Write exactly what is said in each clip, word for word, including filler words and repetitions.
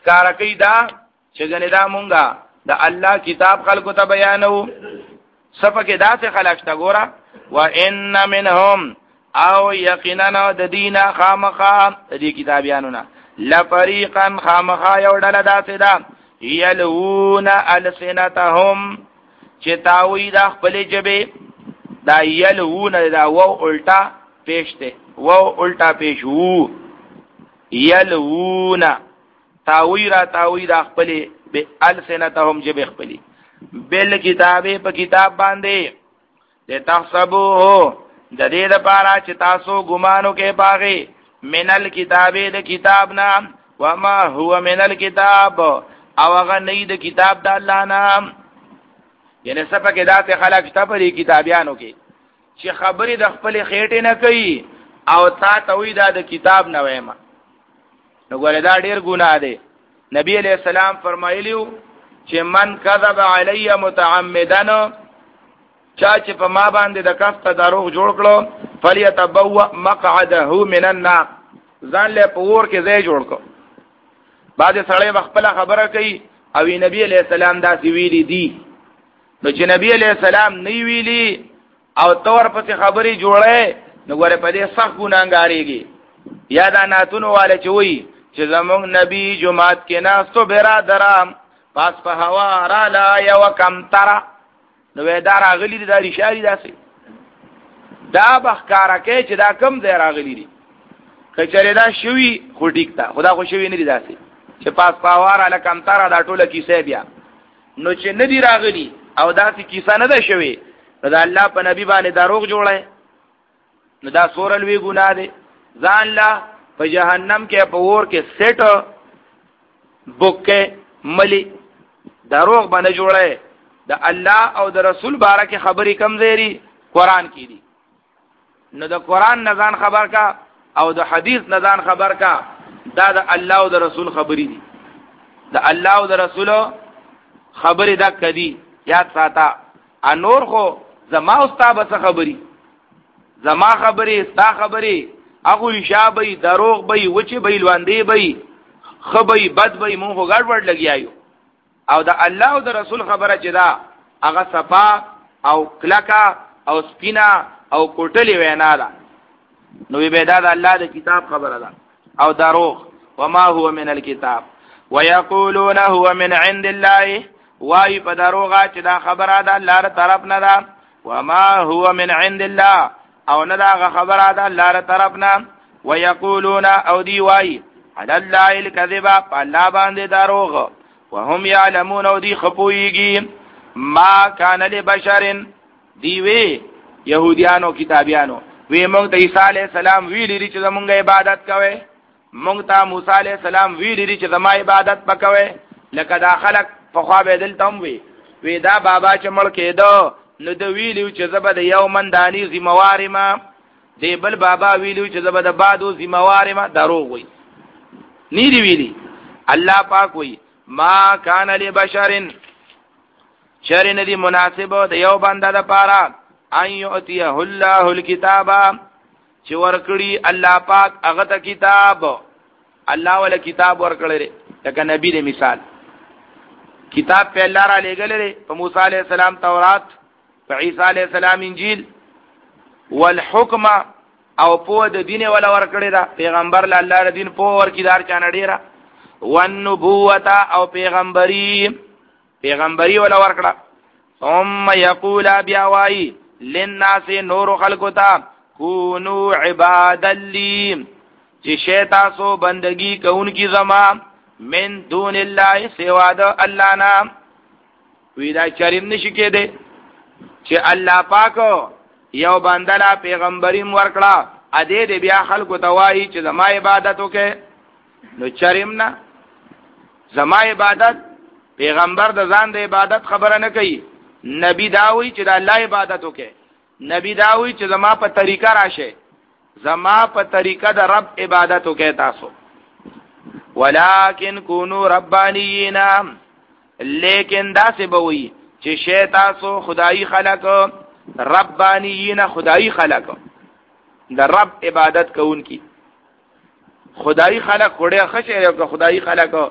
ښکارا کوي دا چې ګنې دا مونږه د الله کتاب خلکو ته بیانو. صفکه داسې خلک شته ګوره وان منهم او یقینا د دینه خامخا د دې کتابیانونه لفریقا خامخا یو ډله داسې ده یلوون السنتهم چې تاوی د خپل جبه دا یلوون دا وو الټا پیشته وو الټا پیش وو یلوون تاوی را تاوی د خپل به السنتهم جبه خپل بل کتابه په کتاب باندې د تحسبوه د دې لپاره چې تاسو ګمانو کې باغې منل کتابه د کتاب نام وما هو منل کتاب او هغه نه د کتاب د الله نام. یعنی صفکه داسې خلک شته په دې کتابیانو کې چې خبرې د خپل خېټې نه کوي او تا ته وی دا د کتاب نه وایم. نو ګوره دا ډیر ګناه دی. نبی علیہ السلام فرمایلیو چې من کذب علی متعمدن چا چې په ما باندې د کفته دروغ جوړ کړو فلیتبوأ مقعده من النار ځان له پور کې ځای جوړ کړو. بعد سړی خپل خبره کوي او نبی علیہ السلام دا سی ویلی دی. نو چې نبی علیہ السلام نه ویلی او تور پسې خبري جوړه نو ګوره په دې سخت ګناګاریږي. یا دا ناتونو والے چې وی چې زمونږ نبی جمعات کې ناستو برادرام پاس په هوا را لا یو کم ترا نو دا راغلی دی دا ریشاری داسې دا بخکارا کې چې دا کم ځای راغلی دی کچره دا شوی خو ټیک تا خدا خو شوی نه دی داسې چې پاس په هوا را لا کم ترا دا ټوله کیسه بیا نو چې نه دی راغلی او داسې کیسه نه ده شوی نو دا الله په نبی باندې دروغ جوړه نو دا سورل وی ګناه دی. ځان لا په جهنم کې په ور کې سټ بوکه ملي دروغ باندې جوړه د الله او د رسول بارکه خبرې کم زیری قران کې دي. نو د قران نزان خبر کا او د حدیث نزان خبر کا دا د الله او د رسول خبرې دي. د الله او د رسول خبرې دا کدي یاد ساته. انور خو زما استاد به خبرې زما خبرې ستا خبرې هغه شابه دروغ به وچه به لواندې به خبرې بد به مونږ غړ وړ لګیایو او د الله او د رسول خبره چې دا هغه صفا او کلکا او سپینا او کوټلی وینا ده. نو به دا د الله د کتاب خبره ده او دروغ وما هو من الكتاب ويقولون هو من عند الله وای په دروغه چې دا خبره ده الله تر طرف نه ده وما هو من عند الله او نه دا خبره ده الله تر طرف نه ويقولون او دی وای على الله الكذب الله باندې دروغ وهم يعلمون او دی خپويږي ما کان لبشر دی وی يهوديانو کتابيانو وی مونږ ته عيسى عليه السلام ویلي چې مونږه عبادت کوي مونږ ته موسی عليه السلام ویلي چې زما عبادت وکوي لکه دا خلق په خوا به دلته وي وی دا بابا چې مړ کېدو نو د ویلو چې زبد یو مندانی ذمہوار ما دی بل بابا ویلو چې زبد بادو ذمہوار ما دروغ وي نی دی ویلي. الله پاک وي ما کان لبشر شر ندی مناسب د یو بنده د پاره ان یؤتیه الله الکتاب چې ورکړي الله پاک هغه ته کتاب الله ول کتاب ورکړي لکه نبی د مثال کتاب په الله را لګلې په موسی عليه السلام تورات په عیسی عليه السلام انجیل والحکم او په د دین ولا ورکړي دا پیغمبر له الله د دین په ورکیدار چانه ډیره والنبوة او پیغمبری پیغمبری ولا ورکړه ثم یقول بیا وای للناس نور خلقتا کونو عباد لی چې شیطان سو بندگی کوونکی زما من دون الله سوا د الله نام وی دا چریم نشی کېده چې الله پاک یو بندلا پیغمبري ورکړه ا دې دې بیا خلکو ته وایي چې زما عبادت وکې نو چریم نه زما عبادت پیغمبر د ځان د عبادت خبره نه کوي نبی داوی چې د الله عبادت وکې نبی داوی چې زما په طریقه راشه زما په طریقه د رب عبادت وکې تاسو ولکن کونو ربانیین لیکن دا سی بوئی چې شی تاسو خدای خلق ربانیین خدای خلق د رب عبادت کوونکی خدای خلق وړه خشه یو خدای خلق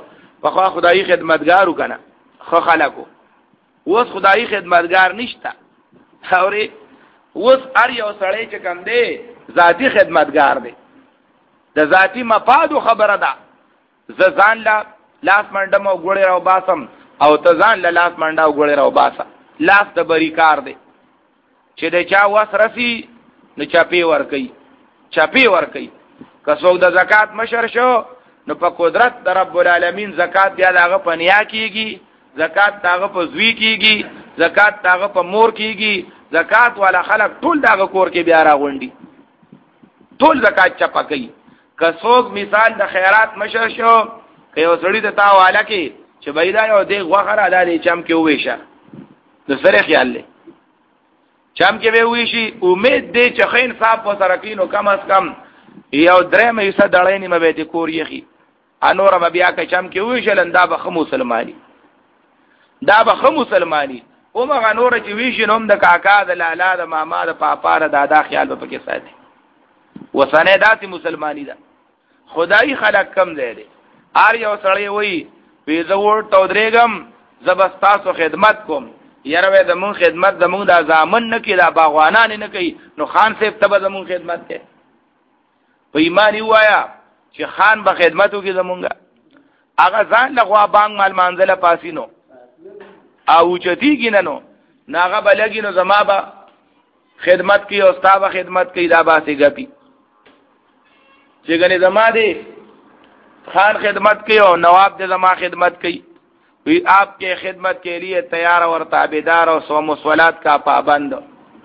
په خدای خدمتګارو کنه خو خلکو اوس خدای خدمتګار نشته اوري اوس هر یو سړی چې کم دی ذاتی خدمتګار دی د ذاتی مفاد خبره ده ز ځان لا لاس منډم او ګوړې راو باسم او ته ځان لا لاس منډه او ګوړې راو باسه لاس د بری کار دی چې د چا واس رسی نو چاپی ور کوي چاپی ور کوي که څوک د زکات مشر شو نو په قدرت د رب العالمین زکات بیا دغه پنیا کیږي زکات دغه په زوی کیږي زکات دغه په مور کیږي زکات والا خلک ټول دغه کور کې بیا راغونډي ټول زکات چپا کوي که څوک مثال د خیرات مشر شو که یو سړی د تا والا کې چې بيدا یو دی غوخه را دالي چم کې وېشه د سره خیال لې چم کې به وېشي امید دې چې خین صاحب په سره کینو کم از کم یو درې مې څه دړې نیمه به دې کور یخي انور م بیا که چم کې وېشل دا به مسلمانی دا به مسلمانی او مغه نور چې وېشي نوم د کاکا د لالا د ماما د پاپا د دادا خیال به پکې ساتي وسنه داسې مسلمانی ده خدای خلق کم دی دی ار یو سړی وای په زور تو درېګم زبستاسو خدمت کوم یاره د مون خدمت د مون د ځامن نه کې دا باغوانان نه کوي نو خان صاحب ته د مون خدمت کوي په ایمان وایا چې خان به خدمتو کې زمونږه هغه ځان لغوا بانګ مال منزله پاسینو او چتی کې نه نو ناغه بلګي نو زما به خدمت کوي او ستا به خدمت کوي دا باسي ګپي چې ګنې زما دی خان خدمت کوي او نواب دې زما خدمت کوي وی آپ کے خدمت کے لیے تیار اور تابعدار اور صوم و صلات کا پابند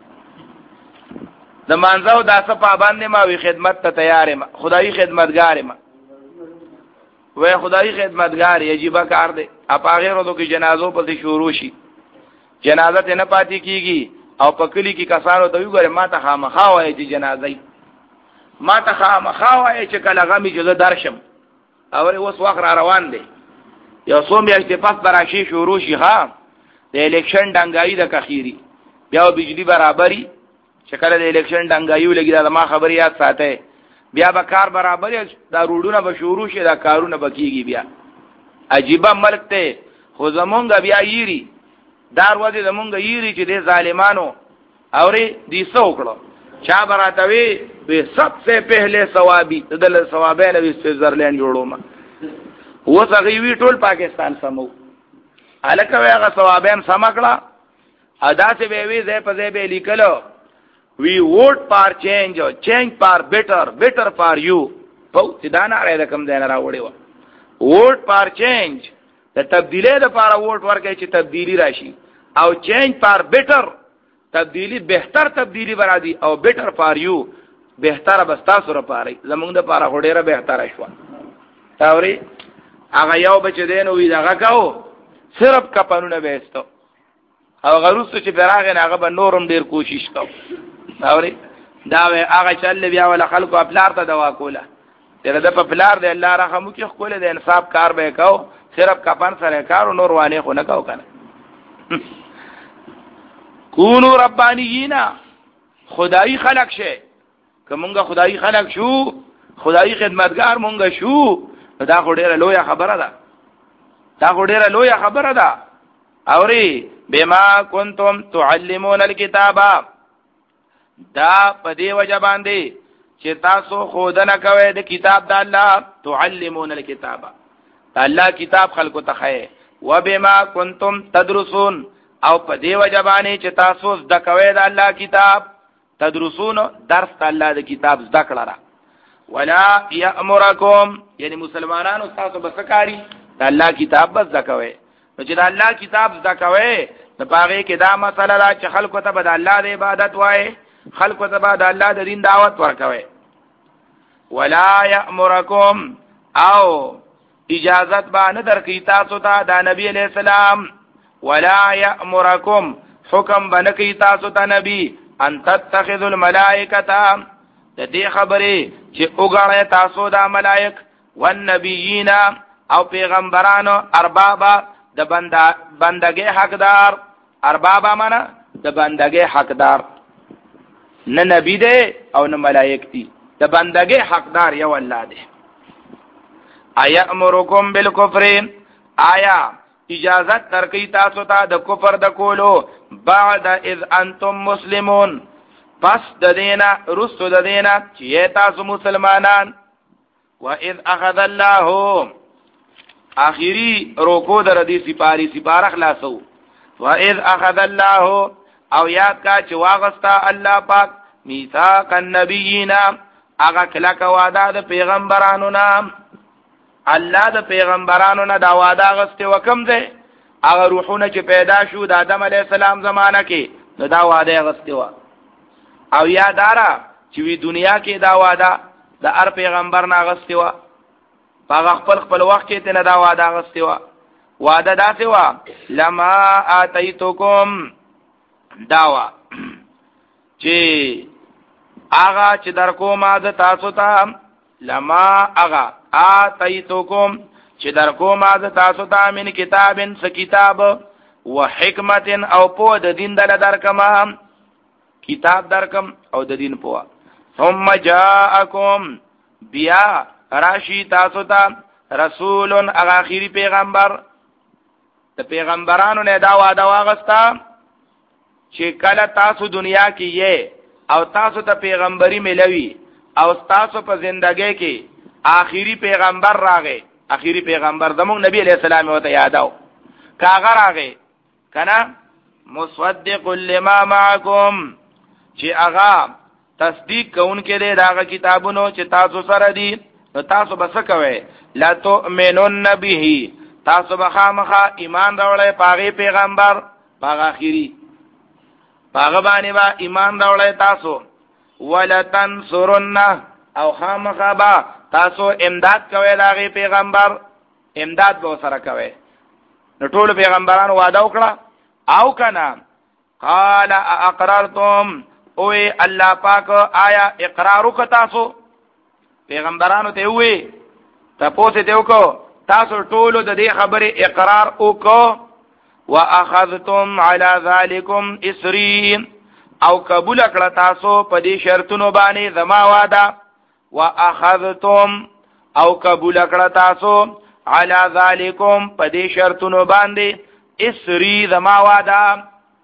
زمانځو داسه پابند ما وی خدمت ته تیار ما خدای خدمتگار ما وی خدای خدمتگار یجب کار دی اپ هغه ورځو کې جنازو په شروع شي جنازه ته نه پاتې کیږي او په کلی کې کسانو ته وګوره ما ته خامخا وایي چې جنازه ما ته خامخا وایي چې کله غمی جزه درشم او اوس وخت را روان دی یو څو میاشتې پس براشي شروع شي ها د الیکشن ډنګایي د کخيري بیا بجلی برابرۍ چې کله د الیکشن ډنګایي ولګي دا ما خبري یاد ساته بیا به کار برابرۍ دا روډونه به شروع شي دا کارونه به کیږي بیا عجیب ملک ته خو زمونږ بیا یری دار وځي زمونږ یری چې د ظالمانو اوري دي څوکړو چا براتوي به سبसे پہلے ثوابي دل ثوابین به سویټزرلند جوړوم و څنګه وی ټول پاکستان سمو الکه هغه ثوابین سمکړه ادا سے به وی زه په زه به لیکلو وی ووټ پار چینج چینج پار بیٹر بیٹر پار یو په سیدانه رقم دین راوړی و ووټ پار چینج د تبدیلی لپاره ووټ ورکړي چې تبدیلی راشي او چینج پار بیٹر تبدیلی بهتر تبدیلی برادي او بیٹر پار یو بهتر بستا سره پاره زمونږ د پاره هډیره بهتر شو تاوري هغه یو بچ دین وی دغه کاو صرف کپانونه وېستو او غروسو چې براغه نه هغه به نورم ډیر کوشش کاو اوري دا هغه چل بیا ول خلکو خپلار ته دوا کوله تر د په خپلار دی الله رحم کوي خپل د انصاف کار به کاو صرف کپان سره کار نور وانه خو نه کاو کنه کونو ربانیینا خدای خلق شه کومه خدای خلق شو خدای خدمتگار مونږ شو دا خو ډیره لویه خبره ده دا خو ډیره لویه خبره ده اوري بما کنتم تعلمون الكتاب دا په دې وجه باندې چې تاسو خودنه کوي د کتاب د الله تعلمون الكتاب الله کتاب خلقو ته خای و بما کنتم تدرسون او په دې وجه باندې چې تاسو د کوي د الله کتاب تدرسون درس الله د کتاب زده کړه ولا یامرکم یعنی مسلمانانو تاسو بسکاری د الله کتاب بس زکوي نو چې د الله کتاب زکوي د پاره کې دا مسله را چې خلکو ته د الله د عبادت وای خلکو ته د الله د دین دعوت ورکوي ولا یامرکم او اجازت باندې درکې تاسو ته د نبی علی السلام ولا یامرکم حکم باندې تاسو ته نبی ان تتخذوا الملائکه د دې خبرې چې وګړی تاسو د ملائک والنبیین او پیغمبرانو اربابا د بندا بندګي حقدار اربابا معنا د بندګي حقدار نه نبی دی او نه ملائک دي د بندګي حقدار یو الله دی ایامرکم بالکفر آیا اجازت درکې تاسو ته د کفر د کولو بعد اذ انتم مسلمون پس د دینا رسو د دینا چې تاسو مسلمانان و اذ اخذ الله اخیری روکو در دې سپاری سپاره خلاصو و اذ اخذ الله او یاد کا چې واغستا الله پاک میثاق النبیین هغه کلک وعده د پیغمبرانو نام الله د پیغمبرانو نه دا وعده غسته وکم ده هغه روحونه چې پیدا شو د آدم علی السلام زمانہ کې نو دا وعده غسته و او یادارا چې وی دنیا کې دا وعده د هر پیغمبر نه غسته و هغه خپل خپل وخت کې ته نه دا وعده غسته و وعده داسې و لما اتیتکم داوا چې هغه چې در کومه د تاسو ته لما هغه اتیتکم چې در کومه د تاسو ته من کتابن س کتاب و حکمت او په د دین دل درکما کتاب درکم او د دین په ثم جاءکم بیا راشی تاسو ته رسول اخیری پیغمبر د پیغمبرانو نه دا وعده واغستا چې کله تاسو دنیا کې یې او تاسو ته پیغمبري ملوي او تاسو په ژوندۍ کې آخري پیغمبر راغی آخري پیغمبر زموږ نبی علیہ السلام وته یاداو کاغه راغی کنه مصدق لما معکم چې هغه تصدیق کوونکې دی داغه کتابونو چې تاسو سره دي نو تاسو بس کوئ لا تؤمنون به تاسو بخامخه ایمان راوړی پاغه پیغمبر پاغه آخري پاغه باندې با ایمان راوړی تاسو ولتنصرن او خامخه با تاسو امداد کوئ داغه پیغمبر امداد به سره کوئ نو ټول پیغمبرانو وعده وکړه او کنه قال اقررتم او الله پاک آیا اقرار وک تاسو پیغمبرانو ته وی تاسو ته وکړو تاسو ټول د دې خبره اقرار وکړو واخذتم على ذلكم اسري او قبول کړه تاسو په دې شرطونو باندې زما وعده واخذتم او قبول کړه تاسو على ذلكم په دې شرطونو باندې اسري زما وعده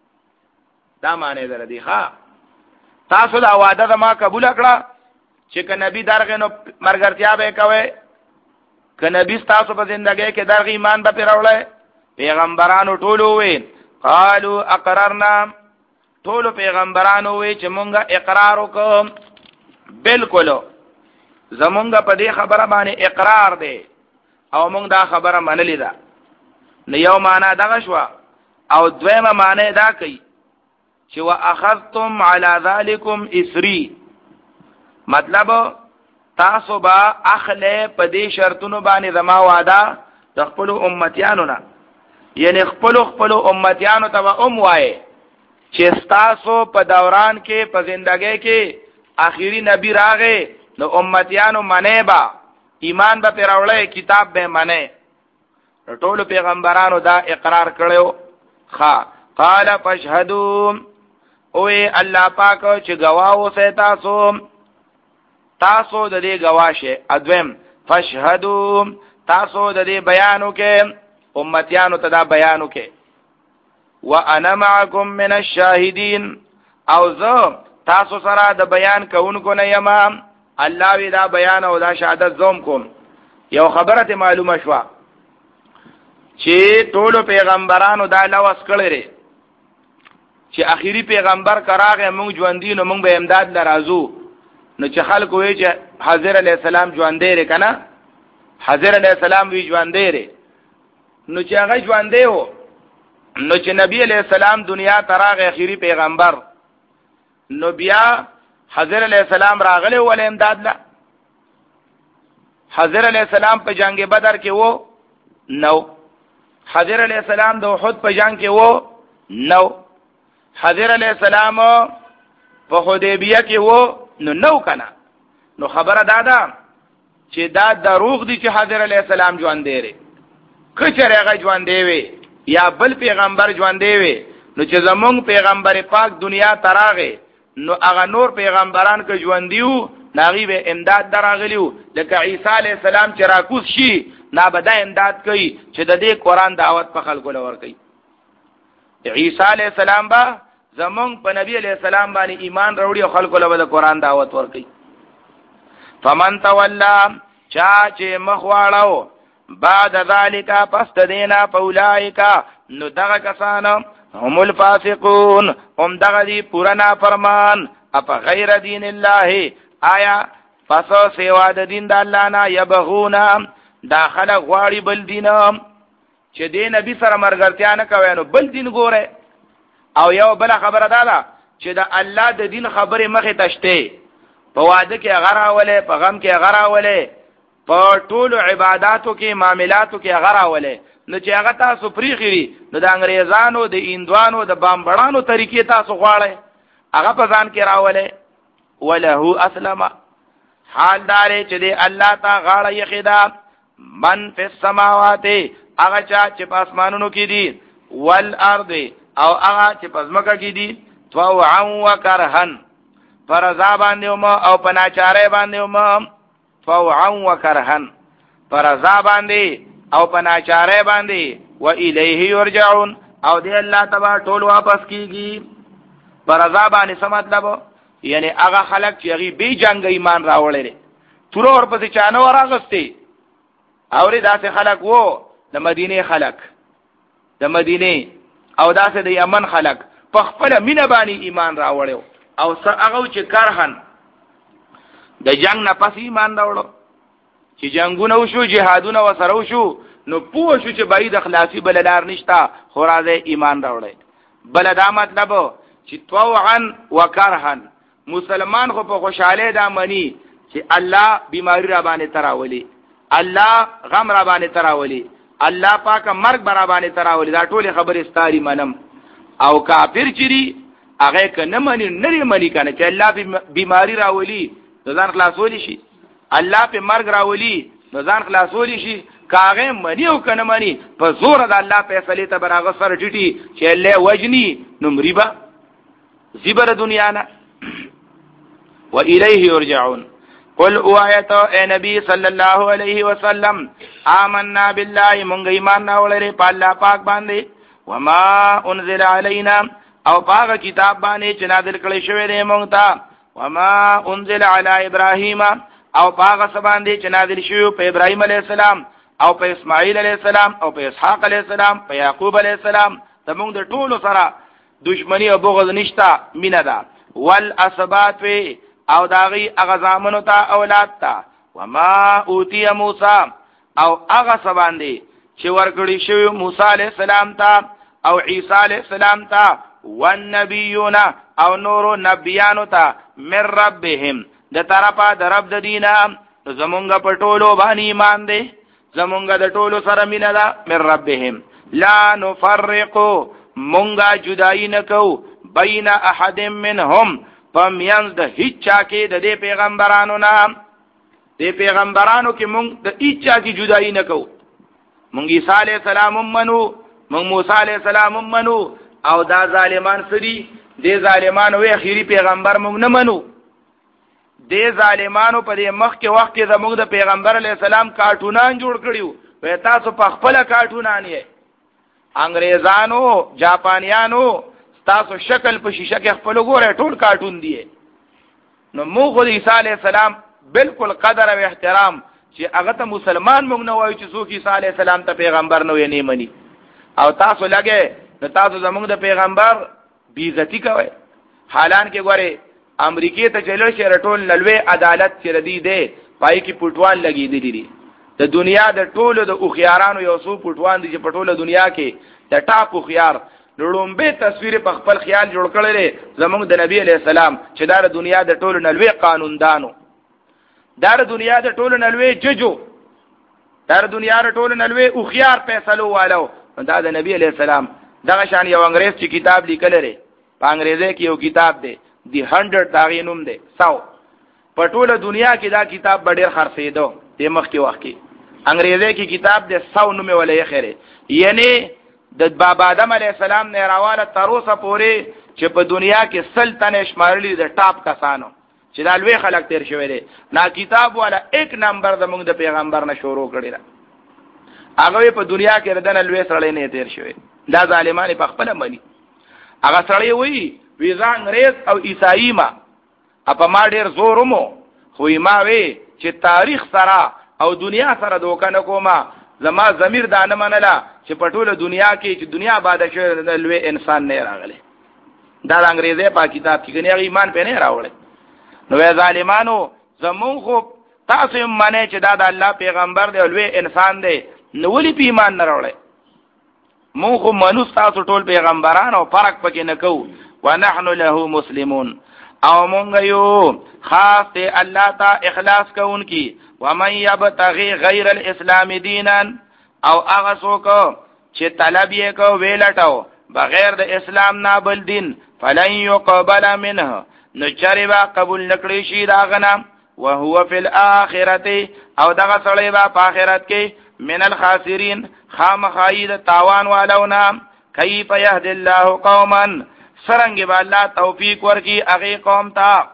دا معنی در دي ښا تاسو دا وعده زما قبول کړه چې ک نبی درغه نو مرګرتیا به کوي ک نبی تاسو په ژوندۍ کې درغه ایمان به پیراولای پیغمبرانو ټولو وی قالو اقررنا ټولو پیغمبرانو وی چې مونږه اقرار وکم بالکل زمونږه په دې خبره باندې اقرار دی او مونږ دا خبره منلې ده نو یو معنا دغه شو او دویمه معنی دا کوي چې واخذتم على ذلكم اسري مطلب تاسو با اخله په دې شرطونو باندې زما وعده د خپل امتیانو نه یعنی خپل خپل امتیانو ته ام وای چې تاسو په دوران کې په ژوندۍ کې آخري نبی راغې نو امتیانو منه با ایمان به پیراولې کتاب به منه ټول پیغمبرانو دا اقرار کړو ها قال فاشهدوا او الله پاک چې گواه اوسه تاسو تاسو د دې گواشه ادویم فاشهدوا تاسو د دې بیانو کې امتیانو ته دا بیانو کې وانا معكم من الشاهدين او زه تاسو سره د بیان کوونکو نه یم الله وی دا بیان او دا شهادت زوم کوم یو خبره ته معلومه شو چې ټول پیغمبرانو دا لوس کړی چې اخیری پیغمبر کراغه موږ ژوندۍ نو موږ به امداد لرازو نو چې خلکو وی چې حضرت علی السلام ژوندې لري کنه حضرت علی السلام وی ژوندې لري نو چې هغه ژوندې وو نو چې نبی علیہ السلام دنیا تراغه اخیری پیغمبر نو بیا حضرت علیہ السلام راغله ول امداد لا حضرت علیہ السلام په جنگ بدر کې وو نو حضرت علیہ السلام د احد په جنگ کې وو نو حضرت علیہ السلام په حدیبیه کې وو نو نو کنه نو خبره دادا چې دا دروغ دي چې حضرت علیہ السلام ژوند دی کچره هغه ژوند دی یا بل پیغمبر ژوند دی نو چې زمونږ پیغمبر پاک دنیا تراغه نو هغه نور پیغمبران که ژوند دیو ناغي به امداد دراغلیو لکه عیسی علی السلام چې راکوس شي نا بدا امداد کوي چې د دې قران دعوت په خلکو لور کوي. عیسی علی السلام با زمون په نبی علی السلام باندې ایمان وروړي او خلکو له د قران دعوت ور کوي. فمن تولا چا چې مخواړو بعد ذالک پس دینا فاولائک نو دغه کسان هم الفاسقون هم دغه دی پرانا فرمان اپ غیر دین الله آیا پس سیوا د دین د الله نه یبغونا داخله غواړي بل دین چې دین نبی سره مرګرتیا نه کوي نو بل دین ګوره. او یو بل خبره ده چې د الله د دین خبره مخه تشته په واده کې غراوله په غم کې غراوله په ټولو عبادتو کې معاملاتو کې غراوله نو چې هغه تاسو پریخري نو د انګريزانو د ایندوانو د بامبړانو طریقې تاسو غواړئ هغه په ځان کې راوله وله اسلم حال دار چې دی الله تا غاړه یخدا من فی السماوات هغه چا چې په اسمانونو کې دي والارض او هغه چې په ځمکه کې دي طوعا وکرهن فرضا باندې او په ناچاره باندې طوعا وکرهن فرضا باندې او په ناچاره باندې و الیه یرجعون او دی الله تبارک ټول واپس کیږي. فرضا باندې څه مطلب یعنی هغه خلک چې هغه به جنگ ایمان راوړل تور اور پسې چانه وراغستي اوري داسې خلک وو د مدینه خلک د مدینه او داسې د یمن خلک په خپل مینه باندې ایمان راوړل او هغه چې کرهن د جنگ نه پس ایمان راوړل چې جنگونه وشو جهادونه وسره وشو نو پوه شو چې بعید اخلاصي بل لار نشتا خو راځي ایمان راوړل. بل دا مطلب چې طوعا وکرهن مسلمان خو په خوشاله دا مني چې الله بیماری را باندې تراولي الله غم را باندې تراولي الله پاک مرګ برا باندې تراولي دا ټول خبره ستاري منم. او کافر چری هغه کنه مني نه مني کنه چې الله بیماری راولي ځان خلاصول شي الله په مرګ راولي ځان خلاصول شي کاغه مني او کنه مني په زور د الله فیصله ته براغه سره ټټي چې الله وجني نو مریبا زبر دنیا نه و الیه یرجعون. قل او آیت اے نبی صلی الله علیه وسلم آمنا بالله مونږ ایمان راوړل په الله پاک باندې وما انزل علینا او پاک کتاب باندې چې نازل کړی شوی دی مونږ ته وما انزل علی ابراهیم او پاک سباندې چې نازل شوی په ابراهیم علیه السلام او په اسماعیل علیه السلام او په اسحاق علیه السلام په یعقوب علیه السلام ته مونږ د ټولو سره دشمنی او بغض نشتا مینه ده والاسبات او داغي اغزامنو تا اولاد تا وما اوتی موسی او اغا سباندی چې ورګړی شوی موسی علیہ السلام تا او عیسی علیہ السلام تا والنبیون او نورو نبیانو تا من ربهم د طرفا د رب د دینه زمونږ په ټولو باندې ایمان دی زمونږ د ټولو سره مینه ده من ربهم لا نفرقو مونږه جدای نکو بین احد منهم فمینز د هیڅ چا کې د دې پیغمبرانو نام د پیغمبرانو کې مونږ د هیڅ چا کې جدای نکو. مونږ عیسی علیہ السلام منو مونږ موسی علیہ السلام منو او دا ظالمان سړي د ظالمانو وی اخیری پیغمبر مونږ نه منو. د ظالمانو په دې مخ کې وخت کې زموږ د پیغمبر علیہ السلام کارټونان جوړ کړیو په تاسو په خپل کارټونان یې انګريزانو جاپانيانو تاسو شکل په شیشه کې خپل ګوره ټول کارټون دی. نو موږ د عیسی علی السلام بالکل قدر او احترام چې هغه ته مسلمان موږ نه وایو چې څوک عیسی علی السلام ته پیغمبر نه ونی مني او تاسو لګي نو تاسو زموږ د پیغمبر بی عزتی کوي. حالان کې ګوره امریکای ته چلو شي رټول نلوي عدالت چې ردی دی پای کې پټوان لګي دي دي د دنیا د ټولو د اوخيارانو یو څو پټوان دي چې په ټوله دنیا کې د ټاپ اوخيار لړومبه تصویر په خپل خیال جوړ کړل زموږ د نبی علی السلام چې دا د دنیا د ټولو نلوي قانون دانو دا د دنیا د ټولو نلوي ججو دا د دنیا د ټولو نلوي اوخيار فیصلو والو دا د نبی علی السلام دغه شان یو انګريز چې کتاب لیکل لري په انګريزي کې یو کتاب دی دی هندرد داغی نوم دی سو په ټوله دنیا کې دا کتاب ډېر خرڅېدو د مخ کې وخت کې انګريزي کې کتاب دی سو نوم ولې خیره یعنی د بابا آدم علی السلام نه راواله تر اوسه پورې چې په دنیا کې سلطنه شمارلي د ټاپ کسانو چې دا لوی خلک تیر شوی دی نا کتاب والا ایک نمبر د موږ د پیغمبر نه شروع کړی دا هغه په دنیا کې ردن لوی سړی نه تیر شوی دا ظالمان په خپل مني هغه سړی وی ویزا انګريز او عیسائی ما اپا ما ډیر زورمو خو ما وی چې تاریخ سره او دنیا سره دوکه نکوما زما ضمیر دانه منله چې په ټوله دنیا کې چې دنیا باندې شوی لوی انسان نه راغلی دا د انګريزي په کتاب کې کني ایمان په نه راوړل نو ظالمانو زمون خو تاسو معنی چې دا د الله پیغمبر دی او لوی انسان دی نو ولې په ایمان نه راوړل مون خو منو تاسو ټول پیغمبران او فرق پکې نه کوو ونحن له مسلمون او مونږ یو خاص ته الله ته اخلاص کوونکی ومن يبتغي غیر الاسلام دینا او هغه څوک چې طلب یې کو ویلټاو بغیر د اسلام نه بل دین فلن يقبل منه نو چریبا قبول نکړي شي داغنا وهو فی الاخرته او دغه سړی با په آخرت کې من الخاسرین خامخاید تاوان والونا کیف یهد الله قوما سرنګ با الله توفیق ورکی هغه قوم ته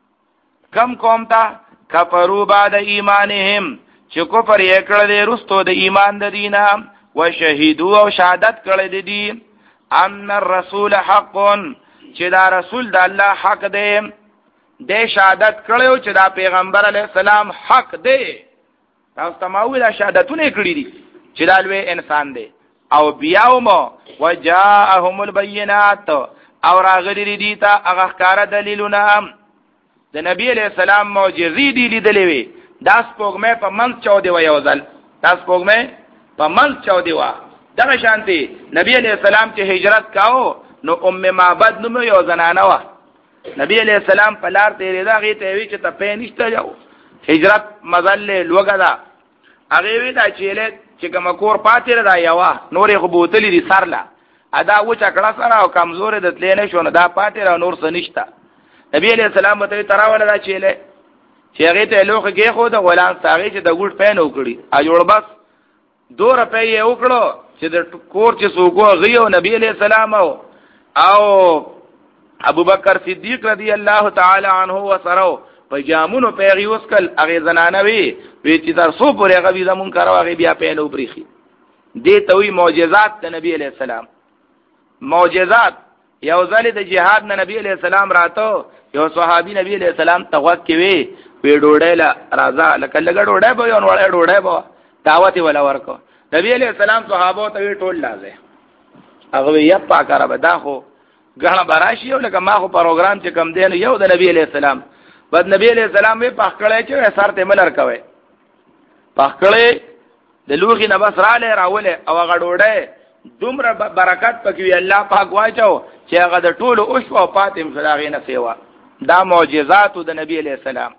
کم قوم ته کفروا بعد ایمانهم چې کفر یې کړل دي رستو د ایمان د دینه وشهدوا او شهادت کړل دي ان الرسول حق چې دا رسول د الله حق دی د شهادت کړو چې دا پیغمبر علی السلام حق دی تاسو تماوی دا شهادتونه کړی دي چې دا لوی انسان دی او بیاومو وجاءهم البینات او راغلی دي ته هغه ښکارا دلیلونه د نبی علیہ السلام معجزې دي لیدلې وي دا سپوږمۍ په منځ چودې و یو ځل دا سپوږمۍ په منځ چودې و دغه شانتي نبی علیہ السلام چې هجرت کاو نو ام معبد نوم یو زنانه و نبی علیہ السلام په لار تیرې دا غي ته وی چې ته په نشته یو هجرت مزل لوګه دا هغه وی دا چې چې کوم کور پاتې را یو نورې غبوتلې دي سرلا ادا و چکړه سره او کمزور د تلې نه شونه دا پاتې را نور څه نشته نبی علیہ السلام ته تراول دا چیلې چې هغه ته لوخه کې خو د غلام ساغي چې د ګډ پین وکړي ا جوړ بس دو روپے یې وکړو چې د کور چې سوګو غيو نبی علیہ السلام او ابو بکر صدیق رضی الله تعالی عنہ وسرو په جامونو پیغي وسکل هغه زنانه وی وی چې تر سو پورې هغه زمون کارو هغه بیا پین وبريخي دې توي معجزات د نبی علیہ السلام معجزات یو ځل د جهاد نه نبی علیہ السلام راته یو صحابي نبی علیہ السلام توغت کې وی وی ډوډۍ لا راځه لکه لګ ډوډۍ به یو وړه ډوډۍ به دعوت ولا ورکو نبی علیہ السلام صحابه ته ټول لازه هغه یې پاکاره به دا خو غاڼه براشي یو لکه ما خو پروګرام چې کم دین یو د نبی علیہ السلام بد نبی علیہ السلام به پخکړې چې سر ته ملر کوي پخکړې د لوغي نه بس را لې راولې او هغه ډوډۍ دومره برکت پکې الله پاک واچو چې هغه د ټولو او شو فاطمه فلاغې نه سیوا دا معجزات د نبی علیہ السلام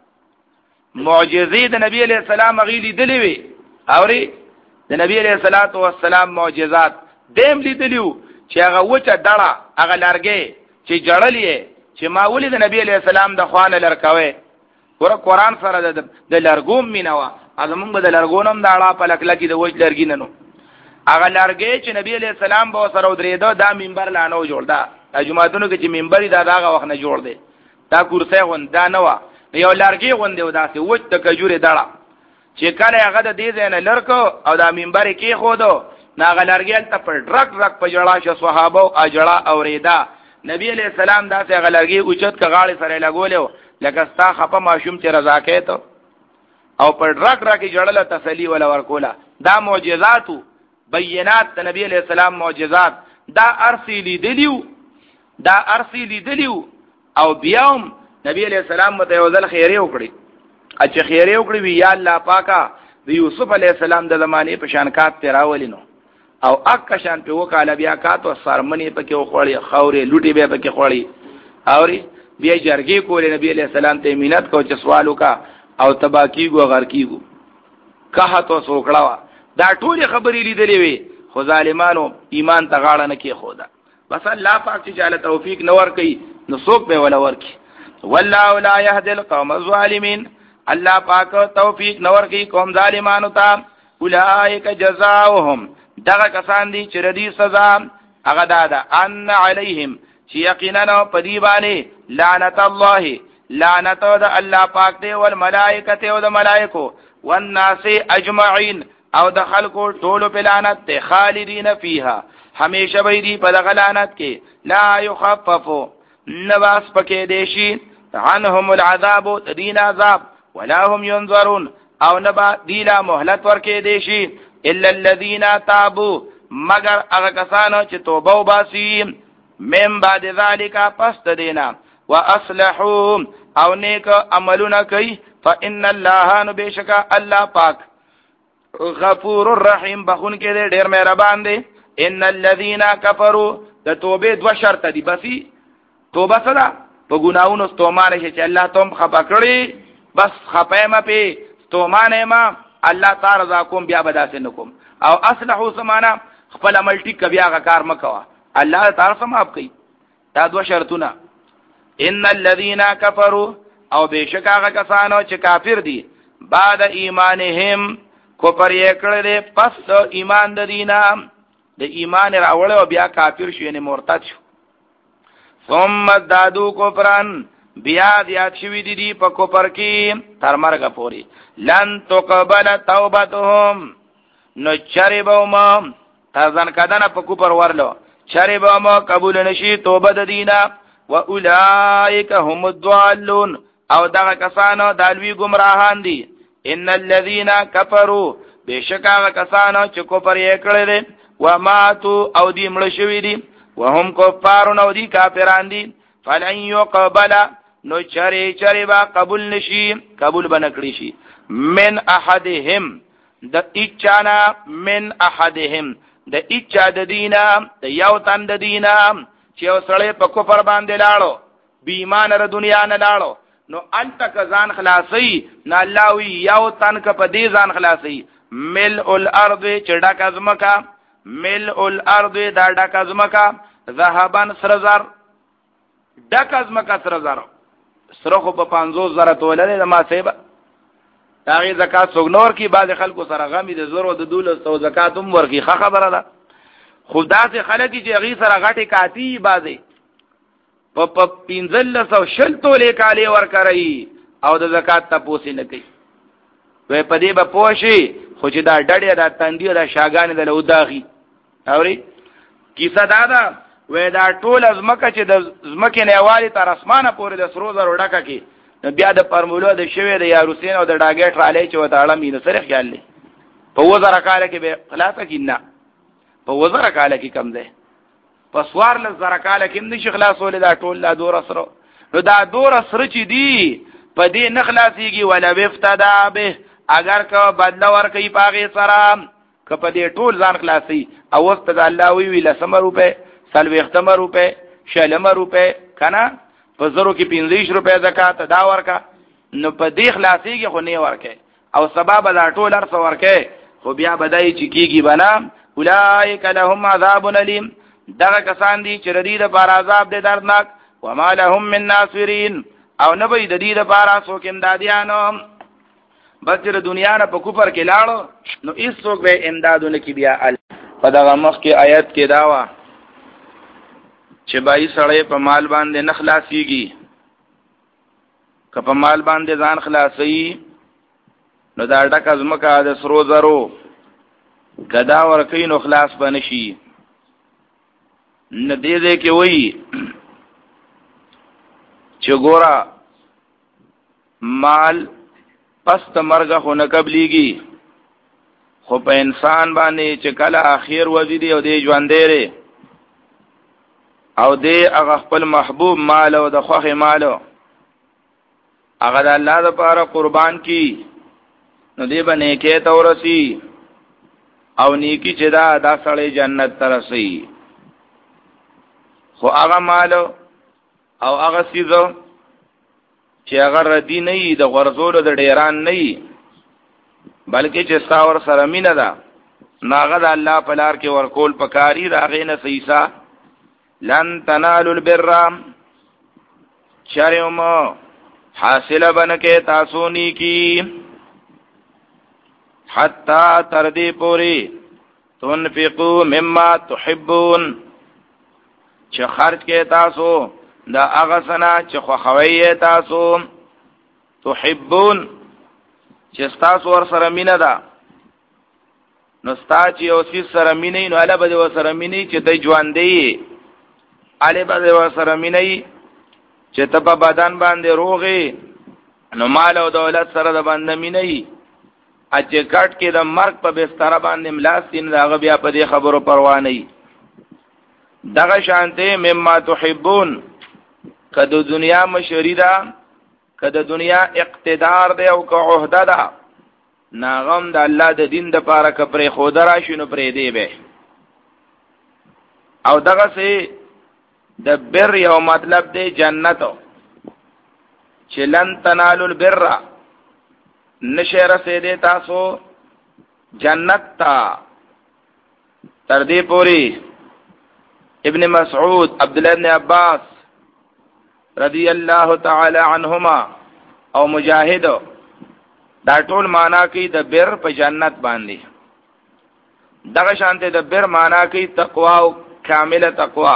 معجزې د نبی علیہ السلام غیلی دلی وی اوري د نبی علیہ الصلوۃ والسلام معجزات دیم لیدلیو چې هغه وچه ډړه هغه لارګې چې جړلې چې ما ولې د نبی علیہ السلام د خوانه لړکوي ور قرآن سره د لارګوم مینوا ازمون به د لارګونم د اړه په لکلکی د وښ لارګیننو هغه لارګې چې نبی علیہ السلام به سره درېدو دا منبر لانو جوړ دا جمعهتونو کې چې منبر دا داغه وخت نه جوړ دی دا کرسي غون دا نه و یو لارګي غوندې و داسې وچ د کجوري دړه چې کله هغه د دې ځای نه لړکو او دا منبر کې خودو ناغه لارګي ته پر ډرک ډرک په جړا شو صحابه او اجړه اوریدا نبی علیہ السلام داسې هغه لارګي اوچت ک غاړي سره لګولیو لکه ستا خپه ماشوم چې رضا کېته او پر ډرک ډرک جړل تسلی ولا ورکولا دا معجزاتو بینات د نبی علیہ السلام معجزات دا ارسی لیدلیو دا ارسی لیدلیو او بیاوم نبی علیہ السلام متوزل خیره وکړي چې خیره وکړي وی یا الله پاکا د یوسف علیہ السلام د زمانه په شان کات تراولینو او اک شان په وکاله بیا کاتو سرمنی پکې وخوړي خوري لوټي به پکې خوړي اوري بیا جرګي کولې نبی علیہ السلام ته مینت کو چې سوالو کا او تباکیګو غر کیګو که تو سوکړه دا ټول خبرې لیدلې وي خو ظالمانو ایمان ته غاړه نه کې خودا بس الله پاک چې جاله توفیق نور کوي نو څوک به ولا ورکی والله لا يهدي القوم الظالمين الله پاک توفیق نور کوي قوم ظالمانو ته اولئک جزاؤهم دغه کسان دي چې ردی سزا هغه دادا ان علیهم چې یقینا په دی باندې لعنت الله لعنت د الله پاک دی او ملائکه او د ملائکو والناس اجمعين او د خلکو ټولو په لعنت ته خالدین فیها همیشه به دی په دغه لعنت کې لا یخففو نواس پکې دیشي عنهم العذاب دین عذاب ولا هم ينظرون او نبا دیلا مهلت ورکې دیشي الا الذين تابوا مگر هغه کسانو چې توبه وباسي من بعد ذلك پس دینا واصلحوا او نیک عملونه کوي فان الله نبشک الله پاک غفور الرحیم بخون کې ډېر مهربان دی ان الذين كفروا د توبه دو شرط دي بسي توبه سره په ګناونو ستومانه شي چې الله تم خپا کړی بس خپایمه په ستومانه ما الله تعالی رضا کوم بیا بداسه نکوم او اصلحو سمانا خپل عمل ټیک بیا کار مکوا الله تعالی سماب کوي دا دو شرطونه ان الذين كفروا او بشکا کسانو چې کافر دي بعد ایمانهم کفر یې کړل پس ایمان د دینه د ایمان راوړل او بیا کافر شو یعنی مرتد شو ثم دادو کفرن بیا زیات شوی دي دی په کفر کې تر مرګ پوري لن تقبل توبتهم نو چربوم تازن کدن په کفر ورلو چربوم قبول نشي توبه د دینه واولائک هم الضالون او دغه کسانو دالوی گمراهان دي ان الذين كفروا بشکا کسانو چې کفر یې کړل وماتوا او دی مړ شوی دي وهم کفار او دی کافران دي فلن يقبل نو چری چری با قبول نشي قبول بنکړي شي من احدهم د اچانا من احدهم د اچا د دینا د یو تن د دینا چې وسړې په کفر باندې لاړو بی ایمان ر دنیا نه لاړو نو انت کزان خلاصي نه الله وی یو تن ک په دې ځان خلاصي ملء الارض چډا کزمکا ملء الارض دا ډک ازمکا ذهبن سرزر ډک ازمکا سرزر سره خو په پنځوس زره تولل د ما سیبه هغه زکات سګنور کی بعض خلکو سره غمی د زرو د دولس او زکات هم ورکی خه خبره ده خدا سے خلک چې هغه سره غټه کاتی بعضی په په پنځل سو شل تولې کالی ور کوي او د زکات تاسو نه کوي وې په دې به پوښي خو چې دا ډډې دا تندې دا شاګان د لوداغي اوري کیسه دا دا وې دا ټول ازمکه چې د زمکه نیوالي تر اسمانه پورې د سرو زرو ډکه کې بیا د پرمولو د شوی د یاروسین او د ډاګټ را لې چې وتاړه مين سره خیال لې په وزره کال کې به خلاصه کینا په وزره کال کې کم ده په سوار ل زره کال کې نشي خلاصول دا ټول لا دور سره نو دا دور سره چې دی په دې نخلاصيږي ولا بفتدا به اگر که بدل ور کوي پاغه سره که په دې ټول ځان خلاصي او وست د الله وی ویل سم روپے سلوي ختم روپے شلم روپے کنه په زرو کې پنځه روپے زکات دا ورکا نو په دې خلاصيږي خو نه ورکه او سبب دا ټول ارث ورکه خو بیا بدای چې کیږي بنا اولائک لهم عذاب الیم دغه کسان دي چې ردی د بار عذاب دې دردناک وما لهم من ناصرین او نه به د دې لپاره څوک امدادیانو بس د دنیا نه په کوپر کې لاړو نو هیڅ څوک به امدادونه کې بیا ال په دغه مخ کې آیت کې داوا چې بای سړی په مال باندې نه خلاصيږي که په مال باندې ځان خلاصي نو دا ډک ازمکه د سرو زرو کدا ورکې نو خلاص بنشي نه دې دې کې وایي چې ګورا مال پس ته مرګ خو نه قبليږي خو په انسان باندې چې کله اخیر وزيدي او دې ژوند دی او دې هغه خپل محبوب مال او د خوخه مال هغه د الله لپاره قربان کی نو دې باندې کې تورسي او نیکی چې دا د سړی جنت ترسي خو هغه مال او هغه سيزو چې هغه ردی نه وي د غرزولو د ډیران نه وي بلکې چې ساور سره مینه ده ناغه د الله په لار کې ورکول پکاري راغې نه سيسا لن تنالوا البر شرم حاصله بنکه تاسو ني کی حتا تر دې پوري تنفقوا مما تحبون چې خرج کې تاسو دا هغه سنا چې خو خوي تاسو تحبون چې تاسو ور سره مینه ده نو ستا چې یو څیز سره مینې نو هله به دې ورسره مینې چې ته ژوندی یې، هلې به دې ورسره مینې چې ته په بدن باندې روغ یې. نو مال او دولت سره د بنده مینې چې کټ کې د مرګ په بستره باندې ملاستین د هغه بیا په دې خبرو پروا نه وي. دغه شانته مما تحبون، که د دنیا مشری ده، که د دنیا اقتدار دی او که عهده ده، ناغم د الله د دین د پاره که پرې خوده راشي نو پرې دی به. او دغه سي د بر یو مطلب دی جنتو، چې لن تنالوا البر، نشه رسیدې تاسو جنت تا. تر دې پوری ابن مسعود، عبد الله ابن عباس رضی الله تعالی عنهما او مجاهد دا ټول معنا کوي د بر په جنت باندې. دغه شانته د بر معنا کوي تقوا او کامله تقوا،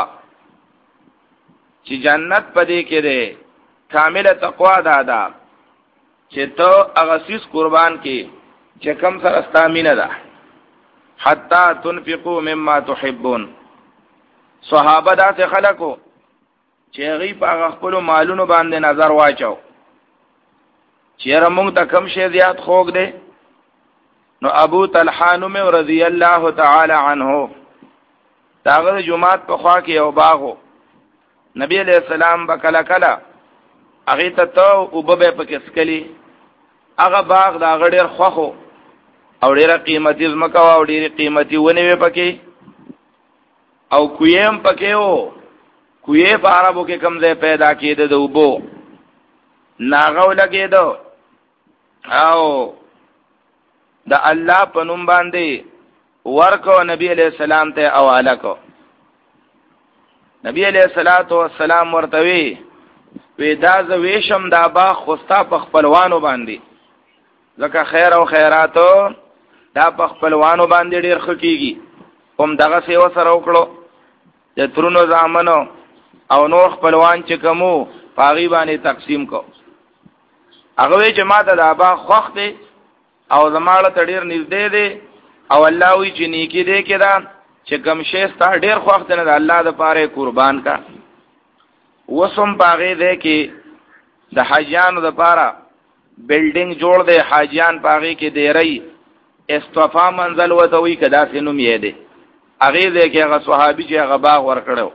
چې جنت پدې کې ده. کامله تقوا دا ده چې ته هغه سیس قربان کې چې کم سره استامینه ده. حتا تنفقوا مما تحبون. صحابه داسې خلکو چې هغوی په هغه خپلو مالونو باندې نظر واچو چیرې موږ ته کم شی زیات خوږ دی. نو ابو طلحه نوم رضی الله تعالی عنه، دا هغه د جومات په خوا کې یو باغ و. نبی علیہ السلام به کله کله هغې ته ته اوبه به پکې څکلي. هغه باغ د هغه ډېر خوښ و او ډېره قیمتي ځمکه وه او ډېرې قیمتي ونې وې پکې او کویې هم پکې و. کویې په عربو کې کوم ځای پیدا کېده د اوبو، ناغه ولګېده او د الله په نوم باندې ورکو نبی علیہ السلام ته حواله کو. نبی علیہ الصلوۃ والسلام ورته وی وی دا ز ویشم دا با خوستا په خپلوانو باندې، ځکه خیر او خیراتو دا په خپلوانو باندې ډیر خکېږي. هم دغه سیو سره وکړو د ترونو زامنو او نور خپلوان چې کومو پاغي باندې تقسیم کو. هغه وی چې ما ته دا با خوښ دی او زماړه ته ډیر نږدې دی او الله وی چې نیکی دی کړه چې کوم شی ستا ډیر خوښ دی نه د الله د پاره قربان کا. وسم پاغي دی کې د حاجیانو د پاره بلډینګ جوړ دی، حاجیان پاغي کې دی رہی استوفا منزل وته وی کدا سينوم یې دی. هغه دی کې هغه صحابي چې هغه باغ ور کړو.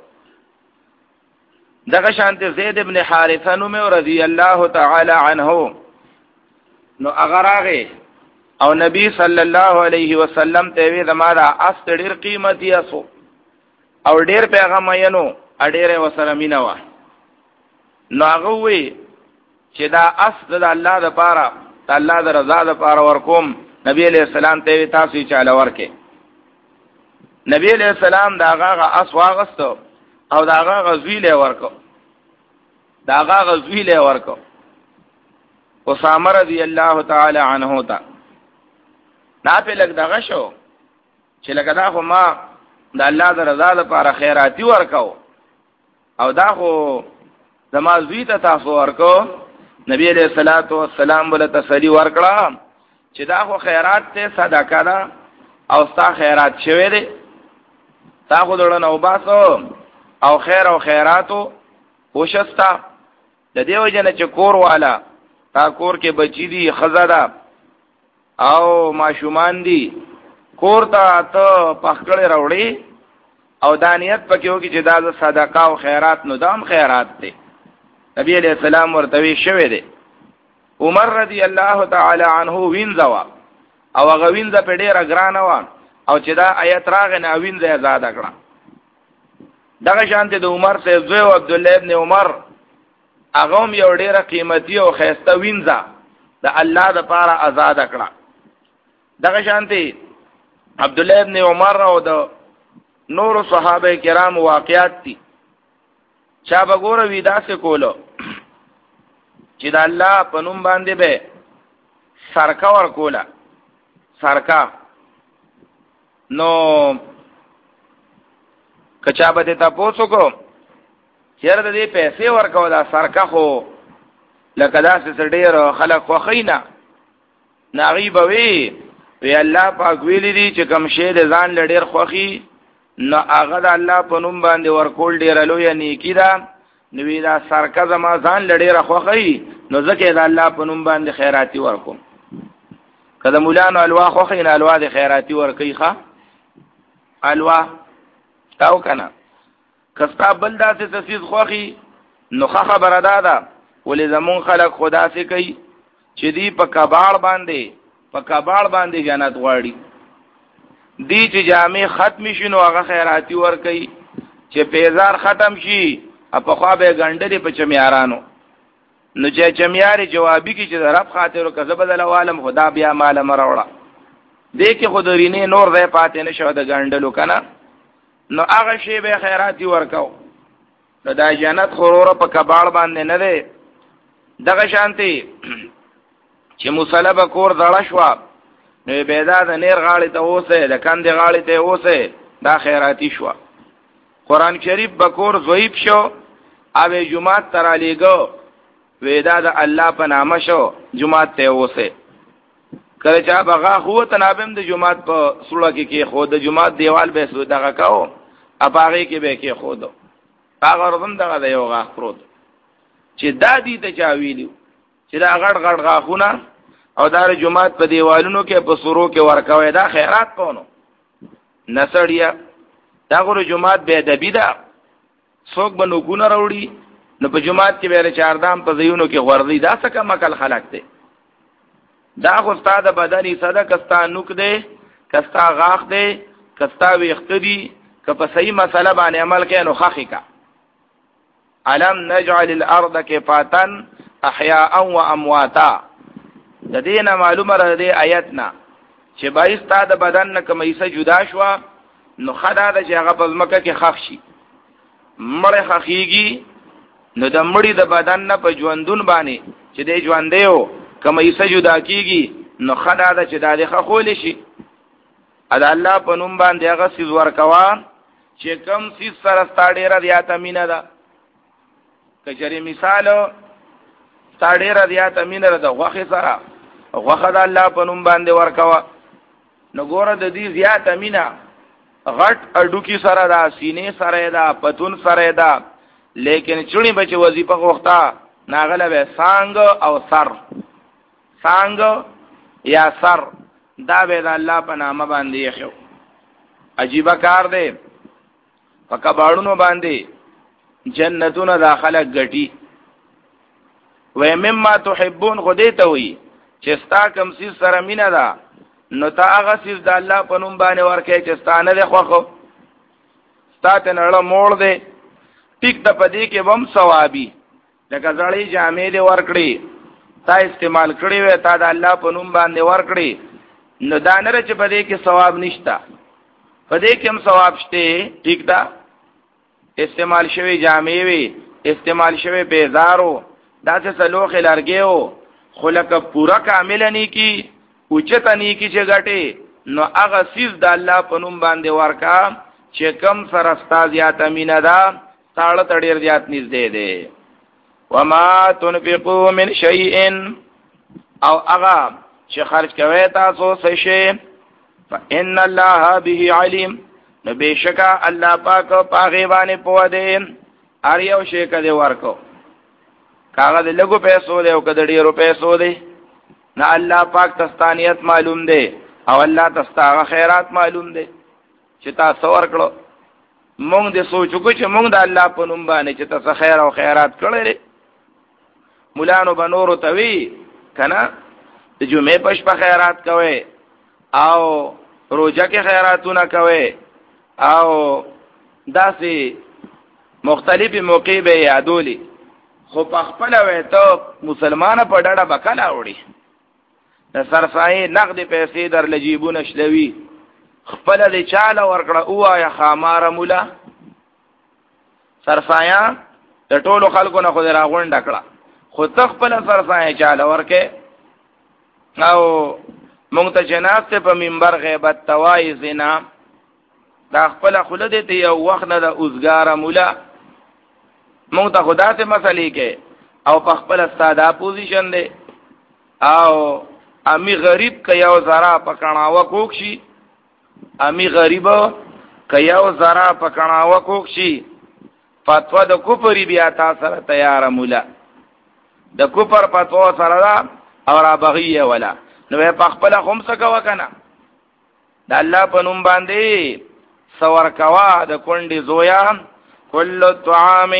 دغه شانت زید ابن حارثه نوم رضی الله تعالی عنه، نو هغه راغی او نبی صلی الله علیه وسلم ته وی زماره اس ډیر قیمتي اسو او ډیر پیغام یې نو اډیره وسره مینوا. نو هغه وی چې دا اس د الله د پاره د الله د رضا د پاره ورکوم. نبی علیہ السلام ته تاسو چاله ورکه. نبی علیہ السلام دا هغه اس واغستو او دا هغه غزوی له ورکو دا هغه غزوی له ورکو اسامه رضی الله تعالی عنه تا نا په لګ دغه شو چې لګا دا خو ما د الله د رضا لپاره خیراتی ورکو او دا خو زما زوی ته تاسو ورکو. نبی علیہ الصلوۃ والسلام ول تسلی ورکړه چې دا خو خیرات ته صدقه ده او ستا خیرات شوه دی، تا خو دړه نو باسو او خیر او خیراتو وشستا. د دیو جن چې کور والا تا کور کې بچی دی، خزاده او ماشومان دی، کور ته ته پخکړې راوړي او دانیت پکې وکي چې دا صدقه او خیرات نو دام خیرات دی. نبی علیہ السلام ورته شوه دی. عمر رضی الله تعالی عنہ وینځوا او هغه وینځه په ډیره ګرانه و او چې دا آیت راغی نه وینځه آزاد کړه. دغه شانته د عمر صاحب زوی عبد الله ابن عمر هغه هم یو ډیره قیمتي او خیسته وینځه د الله د پاره آزاد کړه. دغه شانته عبد الله ابن عمر او د نور صحابه کرام واقعات دي. چا بګور ویدا سے کولو چې د الله په نوم باندې به سرکا ور کولا سرکا نو کچا به ته پوسو کو چیرې د دې پیسې ورکو دا سرکا خو لکه داسې ډېر خلک خو خینا ناغي بوي وی الله پاک ویلی دی چې کوم شی د ځان لډیر خوخي نو هغه د الله په نوم باندې ورکول ډیر لوی نیکی ده. نو وی دا سرکه زما ځان لډیر خوخي نو ځکه د الله په نوم باندې خیراتی ورکوم. کله مولانا الوا خوخي نه الوا د خیراتی ورکي ښا الوا تاو کنه کستا بل داسې تسیز خوخي نو خبره دادا ولې زمون خلق خدا سي کوي چې دی په کباړ باندې په کباړ باندې جنت غواړي دی چې جامع ختم شي نو هغه خیراتی ور کوي چې پیزار ختم شي په خوا به ګنډلې په چمیارانو نو چې چمیاري جوابي کې چې رب خاطر کذب بدل عالم خدا بیا مال مروړه دې کې خودرینه نور ځای پاتې نشو د ګنډلو کنه نو هغه شی به خیراتی ورکاو نو دا جنت خروره په کباړ باندې نه ده. دغه شانتي چې مصلبه کور دړه شو نو بيدا د نیر غاړې ته اوسه د کندې غاړې ته اوسه دا خیراتی شو. قران شریف بکور زویب شو او جمعات تر علیګو وېدا د الله په نامه شو جمعات ته اوسه کله چې هغه خو ته نابم د جمعات په سوړه کې کې خو د جمعات دیوال به سو دغه کاو اپاغه کې به کې خو دو هغه رضم دغه د یو غاخ پروت چې دادی ته چا ویلو چې دا غړ غړ غاخونه او دا جمعات په دیوالونو کې په سورو کې ورکوي دا خیرات کونو نسړیا دا غره جمعات به ادبی دا څوک بنو ګونه وروړي نو په جمعات کې به چاردام په زیونو کې غورځي دا څه کمکل خلق دي دا خو استاد بدني صدق کستا نوک دے کستا غاخ دے کستا ویخت دی که په صحیح مسله باندې عمل کې نو خخی کا علم نجعل الارض کفاتا احیاء و امواتا د دینه معلومه را دی آیتنا چې بای استاد بدن نه کمیسه جدا شوا نو خدا د چې هغه په ځمکه کې خخ شي مړ خخیږي نو د مړی د بدن نه په ژوندون باندې چې د ژوندېو کما یې سجدا کیږي نو خدا دا چې د خول شي ادا الله په نوم باندې هغه سیز ورکوا چې کم سیز سره ستاډه ریا تامینه ده کچري مثال ستاډه ریا تامینه ده غوخه سره غوخه د الله په نوم باندې ورکوا نو ګوره د دې زیات امینه غټ اډو کی سره ده سینې سره ده پتون سره ده لیکن چونی بچ وظیفه غوښتا ناغله به سانګ او سر سانګ یا سر دا به د الله په نامه باندې خو عجیب کار دی په کباړونو باندې جنتونه داخله غټي و مما تحبون خدای ته وي چې ستا کوم سیس سره مینا ده نو تا هغه سیس د الله په نوم باندې ورکه چې ستانه ده خوخو ستا ته نړ موړ دی ټیک د پدې کې بم ثوابي لکه ځړې جامې دې ورکړي تا استعمال کړی وې تا د الله په نوم باندې ورکړي نو دا نه چې پدې کې ثواب نشتا پدې کې هم ثواب شته ټیک دا استعمال شوی جامې وي استعمال شوی بیزارو دا څه سلوخ لارګیو خلک پورا کامل نه کی اوچت نه کی چې غټي نو هغه سیز د الله په نوم باندې ورکا چې کم سره استاد یا تامینه دا تاړه تړیر زیات نږدې ده وما تنفقوا من شيء او اغا چې خرج کوي تاسو څه شي فان الله به عليم نو بشکا الله پاک پاغه باندې پوه دی ار یو شي کده ورکو کاغه د لګو پیسو دی او کده ډیرو پیسو دی نه الله پاک تستانیت معلوم دی او الله تستاغه خیرات معلوم دی چې تاسو ورکړو مونږ دې سوچو کو چې مونږ د الله په نوم باندې چې تاسو خیر او خیرات کړل مولانو بنورو توی کنه د جمعې پښ په خیرات کوي او روزه کې خیراتونه کوي او داسې مختلفي موقع به یادولي خو په خپل وې ته مسلمانه په ډډه بکلا وړي د سرسای نقد پیسې در لجیبونه شلوي خپل د چاله ورکړه اوایا خامار مولا سرسایا د ټولو خلکو نه خو راغونډ کړه خو تخپل سرسایا چاله ورکه او مونږ ته جناب ته په منبر غیبت توای زنا دا خپل خلد ته یو وخت نه د اوسګار مولا مونږ ته خدا ته مسلې کې او په خپل ساده پوزیشن دی او امی غریب که یو زرا پا کناوه کوکشی امی غریب که یو زرا پا کناوه کوکشی فتوه د کفری بیا تا سره تیار مولا د کفر فتوه سره دا او را بغیه ولا نو په خپل خمسه کوا کنه د الله په نوم باندې سور کوا د کونډي زویا کل الطعام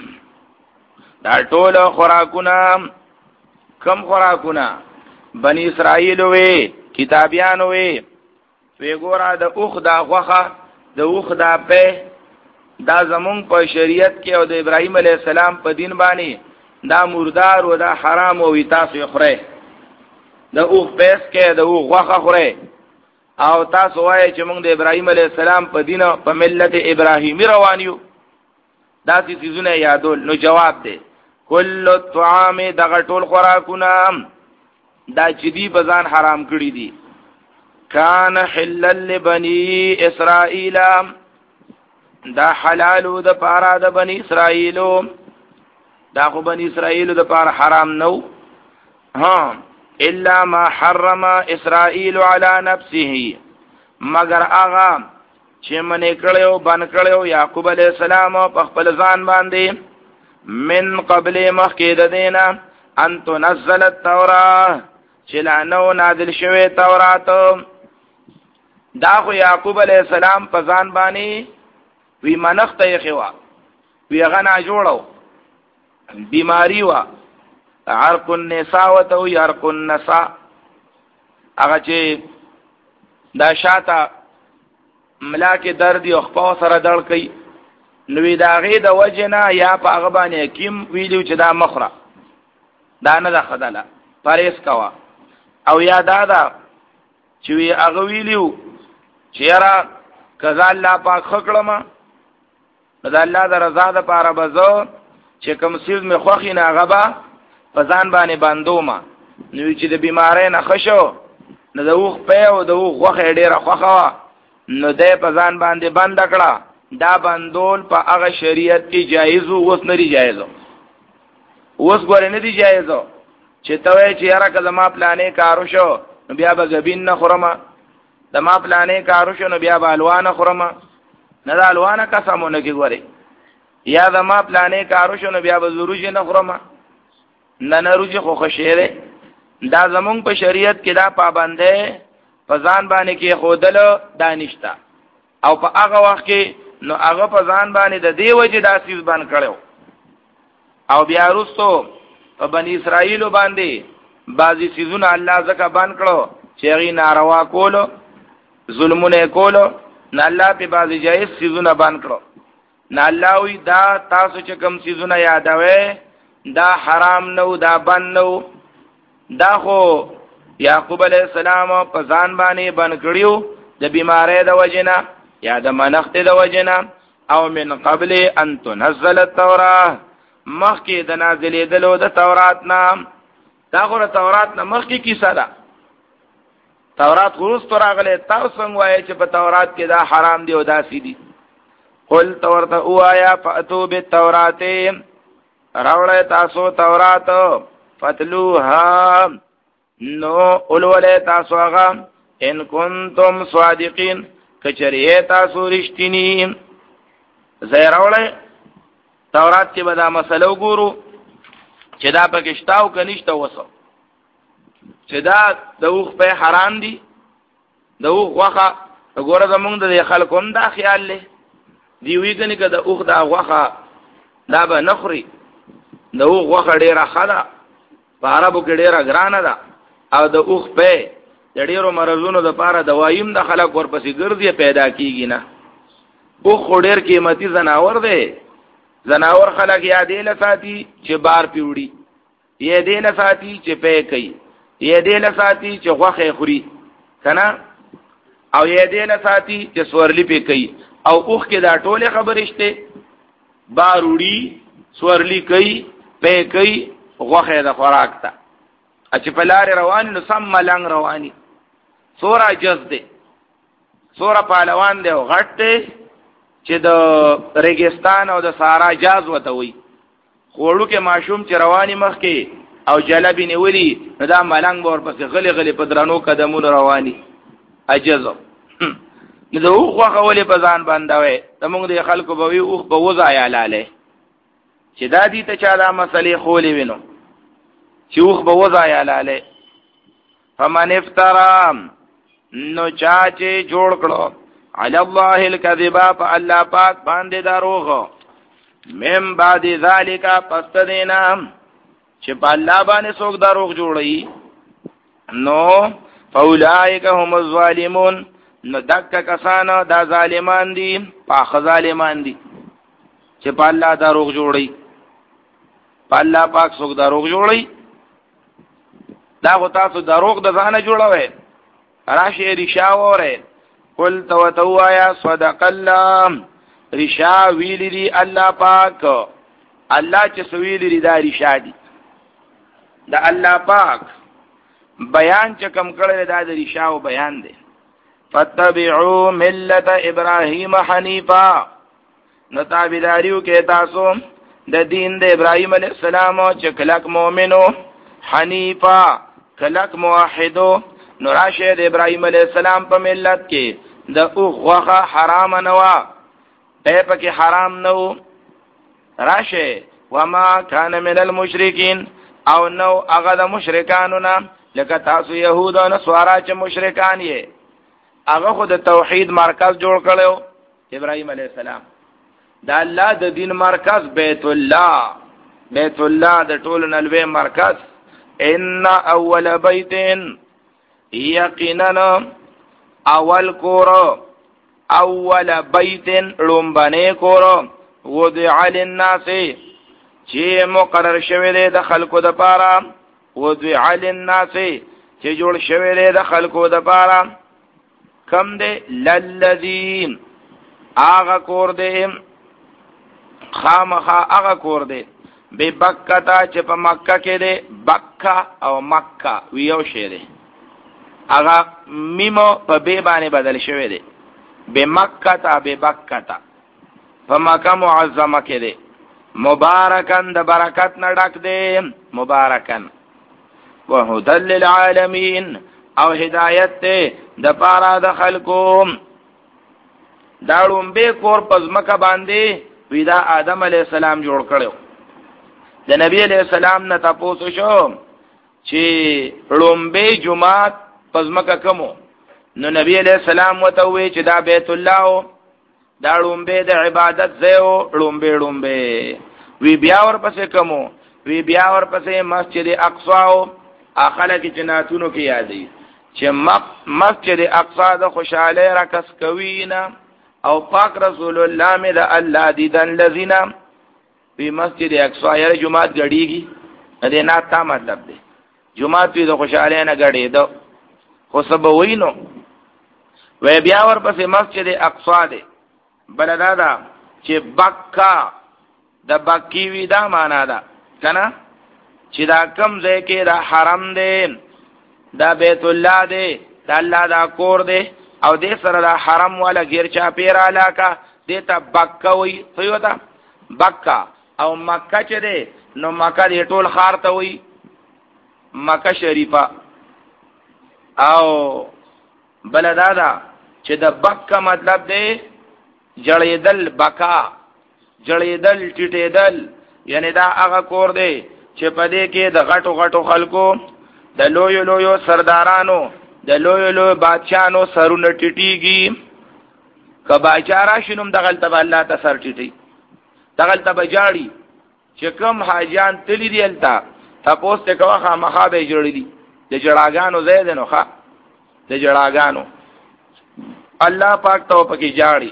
دا ټول خوراکونه کم خوراکونه بنی اسرائیل وی کتابیان وی وی ګورا د اوخ دا غوخه د اوخ دا په دا زمون په شریعت کې او د ابراهیم علی السلام په دین باندې دا مردار و دا حرام او تاسو خوره د اوخ پیس کې د اوخ غوخه خوره او تاسو وایي چې موږ د ابراهیم علی السلام په دین په ملت ابراهیمی روانیو دا څه چیزونه یادول نو جواب دی کل الطعام دغه ټول خوراکونه دا چې دی بزان حرام کړی دي کان حلل لبنی اسرائیل دا حلالو د پارا د بنی اسرائیلو دا خو بنی اسرائیلو د پارا حرام نو ها الا ما حرم اسرائیل علی نفسه مگر آغا چې منې کړو بن کړو یعقوب علیہ السلام په خپل ځان باندې من قبل مخکې د دینا ان تنزل التوراة چې لانو نازل شوی تورات دا خو یعقوب علیہ السلام په ځان باندې وی منخت یې خوا وی غنا جوړو بیماری وا عرق النساء وتو عرق النساء هغه چې دا شاته ملاک درد او خپاو سره دړ کوي نو دا غي د وجنا یا په هغه باندې حکیم ویلو چې دا مخره دا نه ده خدله پریس کوا او یا دا دا چې وی هغه ویلو چې را کذا الله پاک خکړم دا الله د رضا د پاره بزو چې کوم سیز می خوخي نه غبا پزان باندې باندوما نو چې د بیمارۍ نه خشو نو د اوخ په او د اوخ خوخه ډیره خوخه نو د پزان باندې بند کړه دا بندول په هغه شریعت کې جایز او اوس نه جایز اوس ګور نه دی جایز چې ته چې یاره کله ما پلانې کارو شو نو بیا به غبین نه خورم د ما پلانې کارو شو نو بیا به الوان خورم نه د الوان قسمونه کې ګوري یا د ما پلانې کارو شو نو بیا به زروج نه خورم نه نه روج خو خشيره دا زمونږ په شریعت کې دا پابنده په ځان باندې کې خودل دانشتا او په هغه وخت کې نو هغه په ځان باندې د دی وجه دا سیز باندې کړو او بیا وروسته په بنی اسرائیل باندې بعضی سیزونه الله زکه باندې کړو چې غي ناروا کولو ظلمونه کولو نه الله په بعضی جایز سیزونه باندې کړو نه الله وی دا تاسو چې کوم سیزونه یادوي دا حرام نو دا بند نو دا خو یعقوب علیہ السلام په ځان باندې باندې کړیو د بیماری د وجنه یا د منخت د وجنه او من قبل ان تنزل التوراة مخکې د نازلې دلو د تورات نام دا خو د تورات نه مخکې کیسه ده تورات غوست راغله تاسو څنګه وایي چې په تورات کې دا حرام دی او دا سیدی قل تورته اوایا فاتو بالتورات راوړی تاسو تورات فتلوها نو اولوله تاسو هغه ان کنتم صادقین کچریه تاسو رښتینی زیراوله تورات کې به دا مسله وګورو چې دا پکشتاو کنيشته وسو چې دا د اوخ په حرام دي د اوخ واخه وګوره زمونږ د خلکوم دا خیال لې دی وی کني که د اوخ دا واخه دا به نخري د اوخ واخه ډیره خلا په عربو کې ډیره ګرانه ده او د اوخ په د ډیرو مرزونو د پاره دوایم د خلک ورپسې ګرځي پیدا کیږي نه اوخ ډیر قیمتي زناور دی زناور خلک یادې لساتی چې بار پیوړي یادې لساتی چې پې کوي یادې لساتی چې غوخه خوري کنه او یادې لساتی چې سورلی پې کوي او اوخ کې دا ټوله خبرې شته بار وړي سورلی کوي پې کوي غوخه د خوراک ته چې په لار روان نو سم ملنګ رواني سورا جز دی سورا پهلوان دی او غټ دی چې د ریګستان او د صحرا جاز وته وي خوړو کې ماشوم چې رواني مخ کې او جلبی نیولی نو دا ملنګ ور پسې غلی غلی په درنو قدمونو رواني عجزو نو دا اوخ وخولې په ځان باندې وې ته موږ د خلکو به وي اوخ به وځه یا لاله چې دا دي ته چا دا مسلې خولې وینو چې اوخ به وځه یا لاله فمن افترا نو چا چې جوړ کړو علی الله الکذبا فالله پاک باندې دروغ مم بعد ذالک پس دینا چې په الله باندې څوک دروغ جوړي نو فاولائک هم الظالمون نو دک کسانو دا ظالمان دي پاخ ظالمان دي چې په الله دروغ جوړي په الله پاک څوک دروغ جوړي دا غو تاسو دروغ د ځانه جوړوي راشي رشا وره قل تو تو یا صدق الله رشا ویلی دی الله پاک الله چې سویلی دی دا رشا دی دا الله پاک بیان چې کم کړل دا د رشا او بیان دی فتبعوا ملت ابراهیم حنیفا نو تابعداریو کې تاسو د دین د ابراهیم علیه السلام چې کلک مؤمنو حنیفا کلک موحدو نو راشه د ابراهیم علیه السلام په ملت کې د اوغه حرام نه وا ته پکې حرام نه و راشه وما كان من المشرکین او نو هغه د مشرکانو نه لکه تاسو يهود او نصارا چې مشرکان یې هغه خو د توحید مرکز جوړ کړو ابراهیم علیه السلام دا الله د دین مرکز بیت الله بیت الله د ټول نلوي مرکز ان اول بیتین یقینا اول کور اول بیتین لومبنه کور وضع للناس چې مقرر شوی دی د خلکو د پاره وضع للناس چې جوړ شوی دی د خلکو د پاره کم دی للذین آغا کور دی خامخا آغا کور دی بی بکا تا چه پا مکہ کے دی بکا او مکہ ویو شی دی آغا میمو پا بی بانی بدل شوی دی بی مکہ تا بی بکا تا پا مکہ معظمہ کے دی مبارکن دا برکت نڈک دی مبارکن وحدل للعالمین او هدایت ته د پارا د خلکو داړم به کور پزمکه باندې ویدا آدم علی السلام جوړ کړو د نبی علی السلام نه تاسو شو چې لومبه جمعات پزمکه کومو نو نبی علی السلام وته وی چې دا بیت الله دا لومبه د عبادت زو لومبه لومبه وی بیا ور پسې کومو وی بیا ور پسې مسجد اقصا او اخله کې جناتونو کې یادې چې مسجد اقصا د خوشاله رکس کوینا او پاک رسول الله می د الله دیدن لذینا په مسجد اقصا یې جمعات غړیږي دې نه تا مطلب دی جمعات په خوشاله نه غړې دو خو سبا وینو و بیا ور پسې مسجد اقصا دی بلدا دا چې بکا د بکی وی دا معنا ده کنه چې دا کم ځای کې دا حرم دی دا بیت الله دی دا الله دا کور دی او دې سره دا حرم والا غیر چا پیر علاقه دې ته بکا وی خو دا بکا او مکه چې دی نو مکه دې ټول خار ته وی مکه شریفه او بلدا دا چې د بکا مطلب دی جړېدل بکا جړېدل ټټېدل یعنی دا هغه کور دی چې په دې کې د غټو غټو خلکو د لویو لویو سردارانو د لویو لویو بادشاہانو سرونه ټټیږي کبا چارا شنوم دغل تب الله ته سر ټټي دغل تب جاړي چې کوم حاجان تلی دی التا تاسو ته کوه خامخا به جوړی دي د جړاګانو زید نو ښا د جړاګانو الله پاک ته پکې جاړي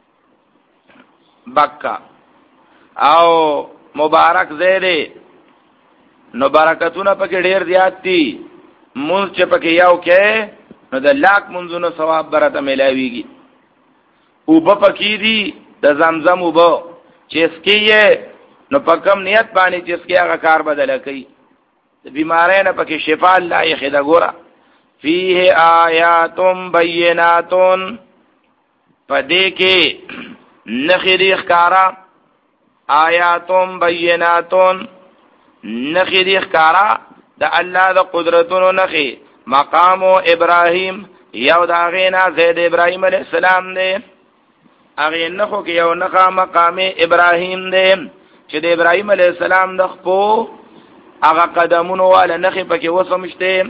بکا او مبارک زیده نو برکتونه پکې ډیر زیات دي مونږ چې پکې یو کې نو د لاک منځونو ثواب برته ملاويږي او په پکې دي د زمزم او بو چې اسکیه نو پکم نیت باندې چې اسکیه هغه کار بدل کوي د بیمارۍ نه پکې شفا الله یې خدا ګورا فيه آیات بینات پدې کې نخری ښکارا آیات بینات نخی دی ښکارا د الله د قدرتونو نخی مقام ابراهیم یو دا غینا زید ابراهیم علیہ السلام دی اغه نخو کې یو نخا مقام ابراهیم دی چې د ابراهیم علیہ السلام د خپو هغه قدمونو والا نخی پکې وسمشته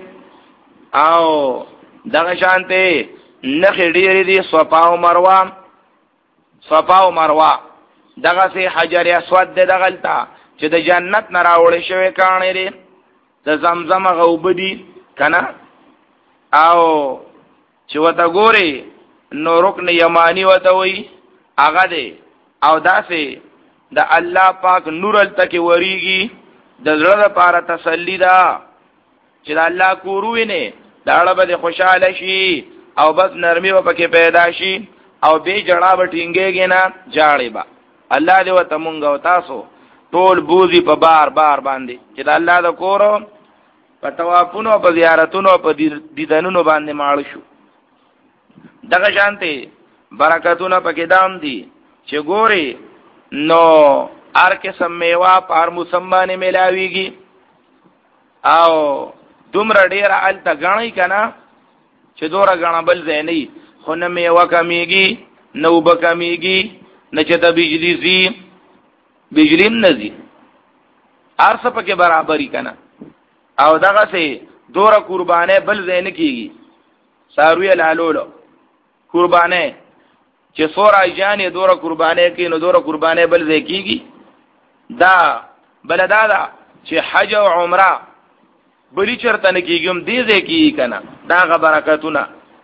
او دغه شانته نخی ډیری دی صفا او مروه صفا او مروه دغه سي حجر اسود دغلتا چې د جنت نه راوړې شوی کانې لري د زمزم غوبدي کنه او چې وته ګوري نو رکن یمانی وته وي هغه دی او داسې د الله پاک نور التکی وریږي د زړه لپاره تسلی ده چې د الله کوروي نه داړه به خوشاله شي او بس نرمي و پکې پیدا شي او به جړه بټینګيږي نه جاړي با الله دې وته مونږ او تاسو ټول بوزي په بار بار باندې چې د الله د کورو په توافونو په زیارتونو په دیدنونو باندې ماړ شو دغه شانته برکتونه پکې دام دي چې ګوري نو هر قسم میوه په هر موسم باندې ملاويږي او دومره ډیره الته غنی کنه چې دوره غنه بل ځای نه خو نه میوه کمیږي نو به کمیږي نه چې د بجلی زی بجلی نه زی هر څه پکې برابرۍ کنه او دغه سي دوره قربانه بل ځای نه کیږي ساروی لالولو قربانه چې سورا جانې دوره قربانه کې نو دوره قربانه بل ځای کیږي دا بلدا دا چې حج او عمره بلی چرته نه کیږم دې ځای کیږي کنه دا برکتونه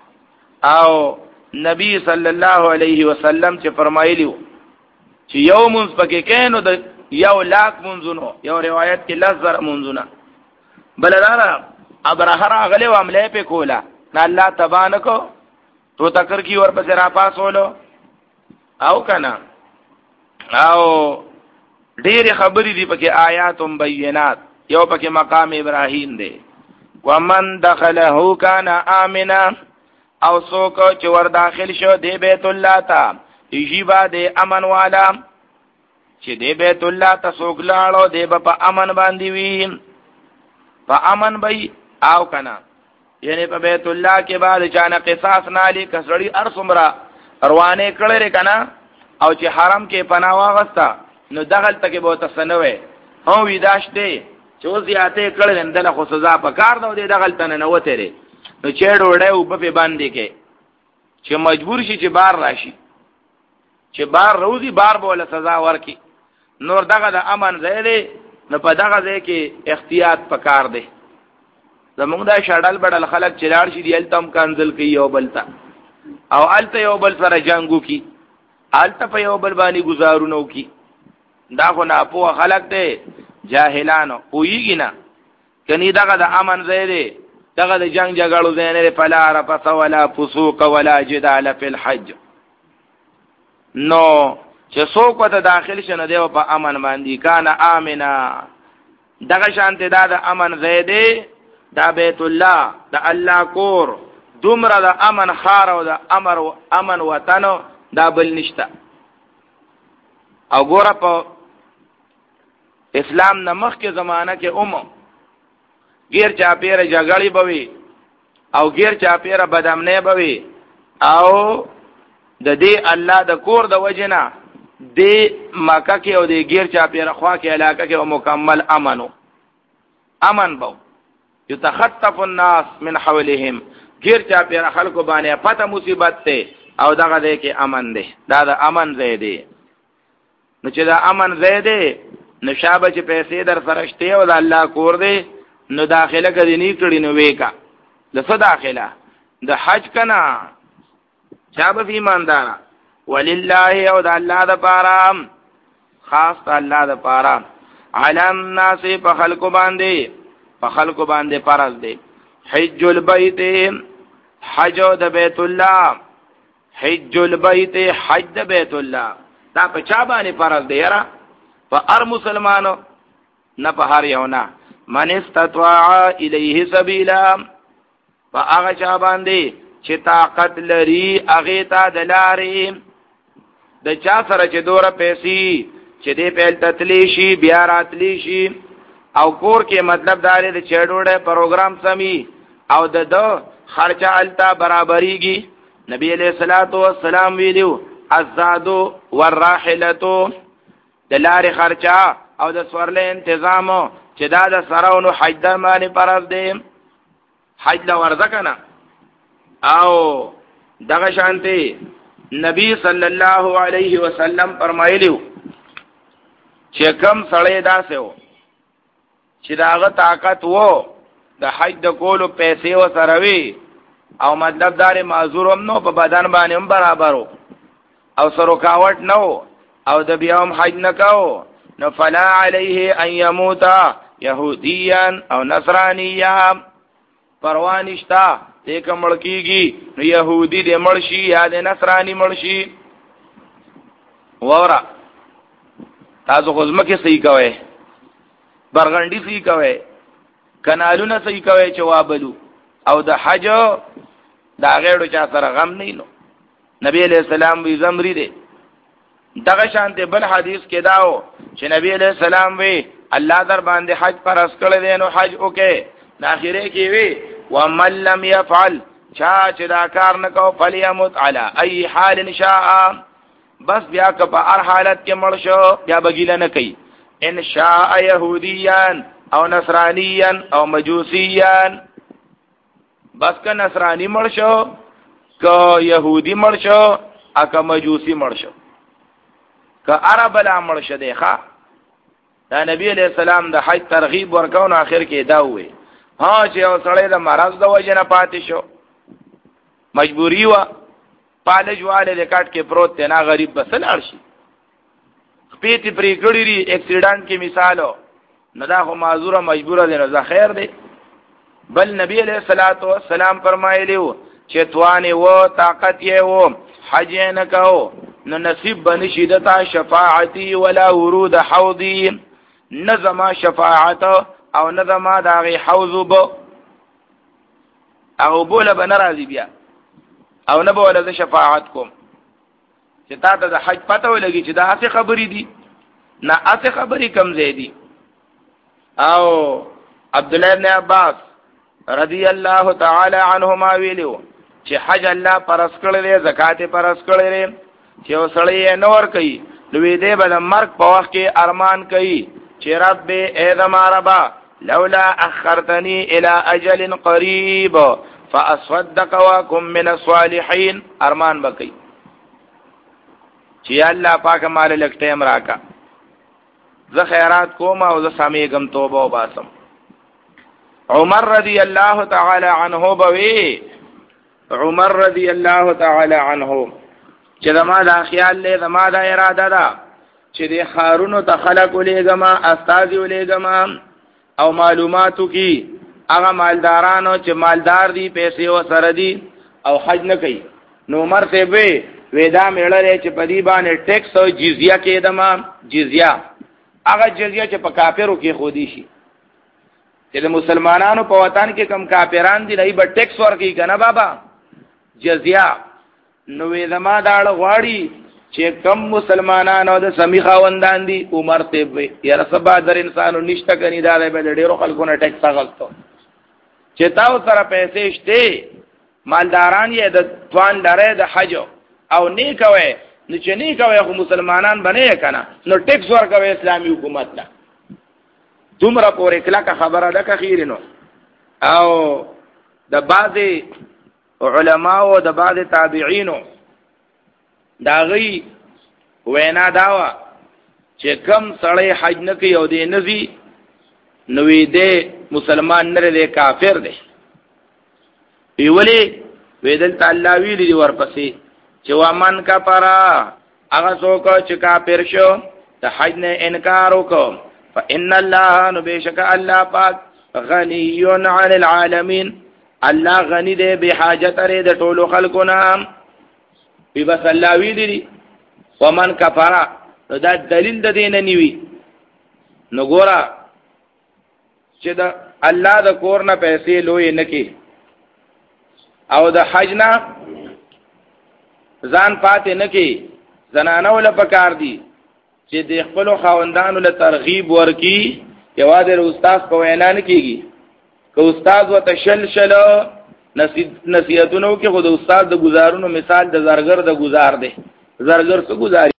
او نبی صلی الله علیه وسلم چې فرمایلیو چې یو منځ پکې کینو د یو لاک منځونو یو روایت کې لزر منځونه بلدارا ابرهر اغله وامله په کولا نه الله تبانکو تو تکر کی ور پس را پاسولو او کنا او ډېر خبرې دي پکې آیات بینات یو پکې مقام ابراهیم دی ومن دخله کان امنا او څوک چې ور داخل شو دی بیت الله ته یجیبا دی امن والا چې دی بیت الله ته څوک لاړو دی په امن باندې وي په امن بې او کنا یعنی په بیت الله کې بعد چانه قصاص نالی کسړی ارسمرا روانه کړي کنا او چې حرم کې پناه واغستا نو دغل تک به تسنوي او ویداش دی چې وزیاته کړي اندله خو سزا په کار نو دی دغل تنه نو وته نو چې ډوړې او په باندې کې چې مجبور شي چې بار راشي چې بار روزي بار بوله سزا ورکي نور دغه د امن ځای دی نو په دغه ځای کې احتیاط پکار دی زمونږ دا شړل بډل خلک چلاړ شي دی التم کانزل کوي یو بلتا او الته یو بل سره جنگو کی الته په یو بل باندې گزارونو کی دا خو نه په خلک دی جاهلانو ویږي نه کني دغه د امن ځای دی دغه د جنگ جګړو ځای نه فلا رفث ولا فسوق ولا جدال فی الحج نو چې څوک ته داخل شنه دی په امن باندې کان امنا دغه شانته دا د امن ځای دی دا بیت الله د الله کور دومره د امن خار او د امر او امن وطن دا بل نشته او ګوره په اسلام نمخ کې زمانہ کې اومو غیر چا پیر جګړې بوي او غیر چا پیر بدامنه بوي او د دې الله د کور د وجنا د مکه کې او د غیر چا پیر خوا کې علاقه کې مکمل امنو امن بو یتخطف الناس من حولهم غیر چا پیر خلکو باندې پته مصیبت ته او دغه دې کې امن دی دا د امن ځای دی نو چې دا امن ځای دی نشابه چې پیسې در فرشته او د الله کور دی نو داخله کدی نه کړی نو وېکا لسه داخله د حج کنا شابه ایماندار ولله او د الله د پاره خاص الله د پاره علم الناس په خلق باندې په خلق باندې فرض دی حج البيت حج د بیت الله حج البيت حج د بیت الله دا په چا باندې فرض دی را په هر مسلمانو نه په هر یو نه من استطاع الیه سبیلا فاغه چا باندې چې طاقت لري هغه ته دلاري د چا سره چې دوره پیسې چې دې په تتلی شي بیا راتلی شي او کور کې مطلب دا دی چې ډوډۍ پروګرام سمي او د دو خرچه التا برابرېږي. نبی علیہ الصلوۃ والسلام ویلو الزادو والراحلتو د لارې خرچه او د سورلې تنظیم چې دا د سراونو حج د باندې فرض دی، حج لا ورځ کنه. او دغه شانتي نبی صلی الله علیه وسلم فرمایلیو چې کم سړی داسې و چې داغه طاقت وو د حج د کولو پیسې و سره وي او مطلب دار معذور هم نو په بدن باندې هم برابر او سرکاوټ نو او د بیا هم حج نکاو نو فلا علیه ان یموت یهودیا او نصرانیا، پروا نشتا دیکھ ملکیگی نو یهودی دی ملشی یا دی نصرانی ملشی. وورا تاسو خزمکی صحیح کوئے، برغنڈی صحیح کوئے، کنالونا صحیح کوئے چوابلو او د حج دا غیرو چا سره غم نه نو نبی علیہ السلام وی زمری دے. دغه شانته بل حدیث کې داو چې نبی علیہ السلام وی الله در باندې حج پر اسکل دین او حج وکي، اخره کې وی ومن لم يفعل چا چې دا کار نکاو فلیمت علی ای حال شاء، بس بیا که په هر حالت کې مړ شو بیا بګیله نه کوي، ان شاء یهودیان او نصرانیان او مجوسیان، بس که نصرانی مړ شو که یهودی مړ شو ا که مجوسی مړ شو که عرب لا مړ شه دی ښا. دا نبی علیہ السلام د حج ترغیب ورکاو نو اخر کې دا وې ها چې او سړی د مرض د وجه نه پاتې شو، مجبوری وا پالج والے د کټ کې پروت دی نه غریب بس لاړ شي، پیټي پری ګړی ری اکسیډنٹ کې مثالو نه دا خو معذوره مجبوره دی نه خیر دی. بل نبی علیہ الصلوۃ والسلام فرمایلیو چې توانه و طاقت یې و حج نه کاو نو نصیب بنشي دتا شفاعتی ولا ورود حوضی، نظم شفاعت او نظم داغي حوض بو او بوله بنرازی بیا او نه بوله ز شفاعت کوم چې تا ته د حج پته ولګي چې دا اصل خبرې دي نه اصل خبرې کم زیدي. او عبد الله ابن عباس رضی الله تعالی عنهما ویلو چې حج الله پرس کړل، زکات پرس کړل، چې وسړی نور کوي نو دې به د مرګ په وخت کې ارمان کوي چې رب اے زما ربا لولا اخرتنی الى اجل قریب فاصدق واكن من الصالحین، ارمان وکي چې الله پاک مال لک ټیم راکا زه خیرات کوم او زه سمېږم توبه وباسم. عمر رضی الله تعالی عنه بوي عمر رضی الله تعالی عنه چې زما دا خیال له زما دا اراده ده چې د خارونو ته خلق ولېګما استاد ولېګما او معلوماتو کی هغه مالدارانو چې مالدار دي پیسې و سره دي او حج نه کوي نو عمر ته وی ودا مېړلې چې په دې باندې ټیکس او جزیه کې دما جزیه هغه جزیه چې په کافرو کې خودي شي چې د مسلمانانو په وطن کې کم کافران دي نه به ټیکس ورکړي کنه بابا جزیه. نو زما دا غواړي چې کم مسلمانانو د سمی خاوندان دي عمر ته وي یا سبا در انسانو نشته کني دا به ډېرو خلکو نه ټیکس اغستو چې تاسو سره پیسې شته مالداران یې د توان لري د حج او نه کوي نو چې نه کوي خو مسلمانان بنې کنه نو ټیکس ورکوي اسلامي حکومت ته. دومره پورې کله خبره ده که خیرینو او د بعضی علماء او د بعض تابعینو دا غي وینا داوا چې کم سړی حج نه کوي او دې نزي نوې دې مسلمان نه دی کافر دی. ویولې ویدل تعالی ویلي ورپسې چې ومن کفرا هغه څوک چې کافر شو د حج نه انکار وکړ فإن الله نبشک الله پاک غنی عن العالمین، الله غنی دے بے حاجت رے د ټولو خلقو نام بي بس الله وی دي ومن کفرا دا دلیل د دین نیوی نو ګورا چې دا الله د کور نه پیسې لوی نکي او د حج نه ځان پاتې نکي زنانو له پکار دي چې د خپل خاوندانو له ترغیب ورکی یوازې استاد په وینا نه کیږي که استاد وته شل شل نصیحتونو کې خو د استاد د گزارونو مثال د زرګر د گزار دی زرګر څه گزاري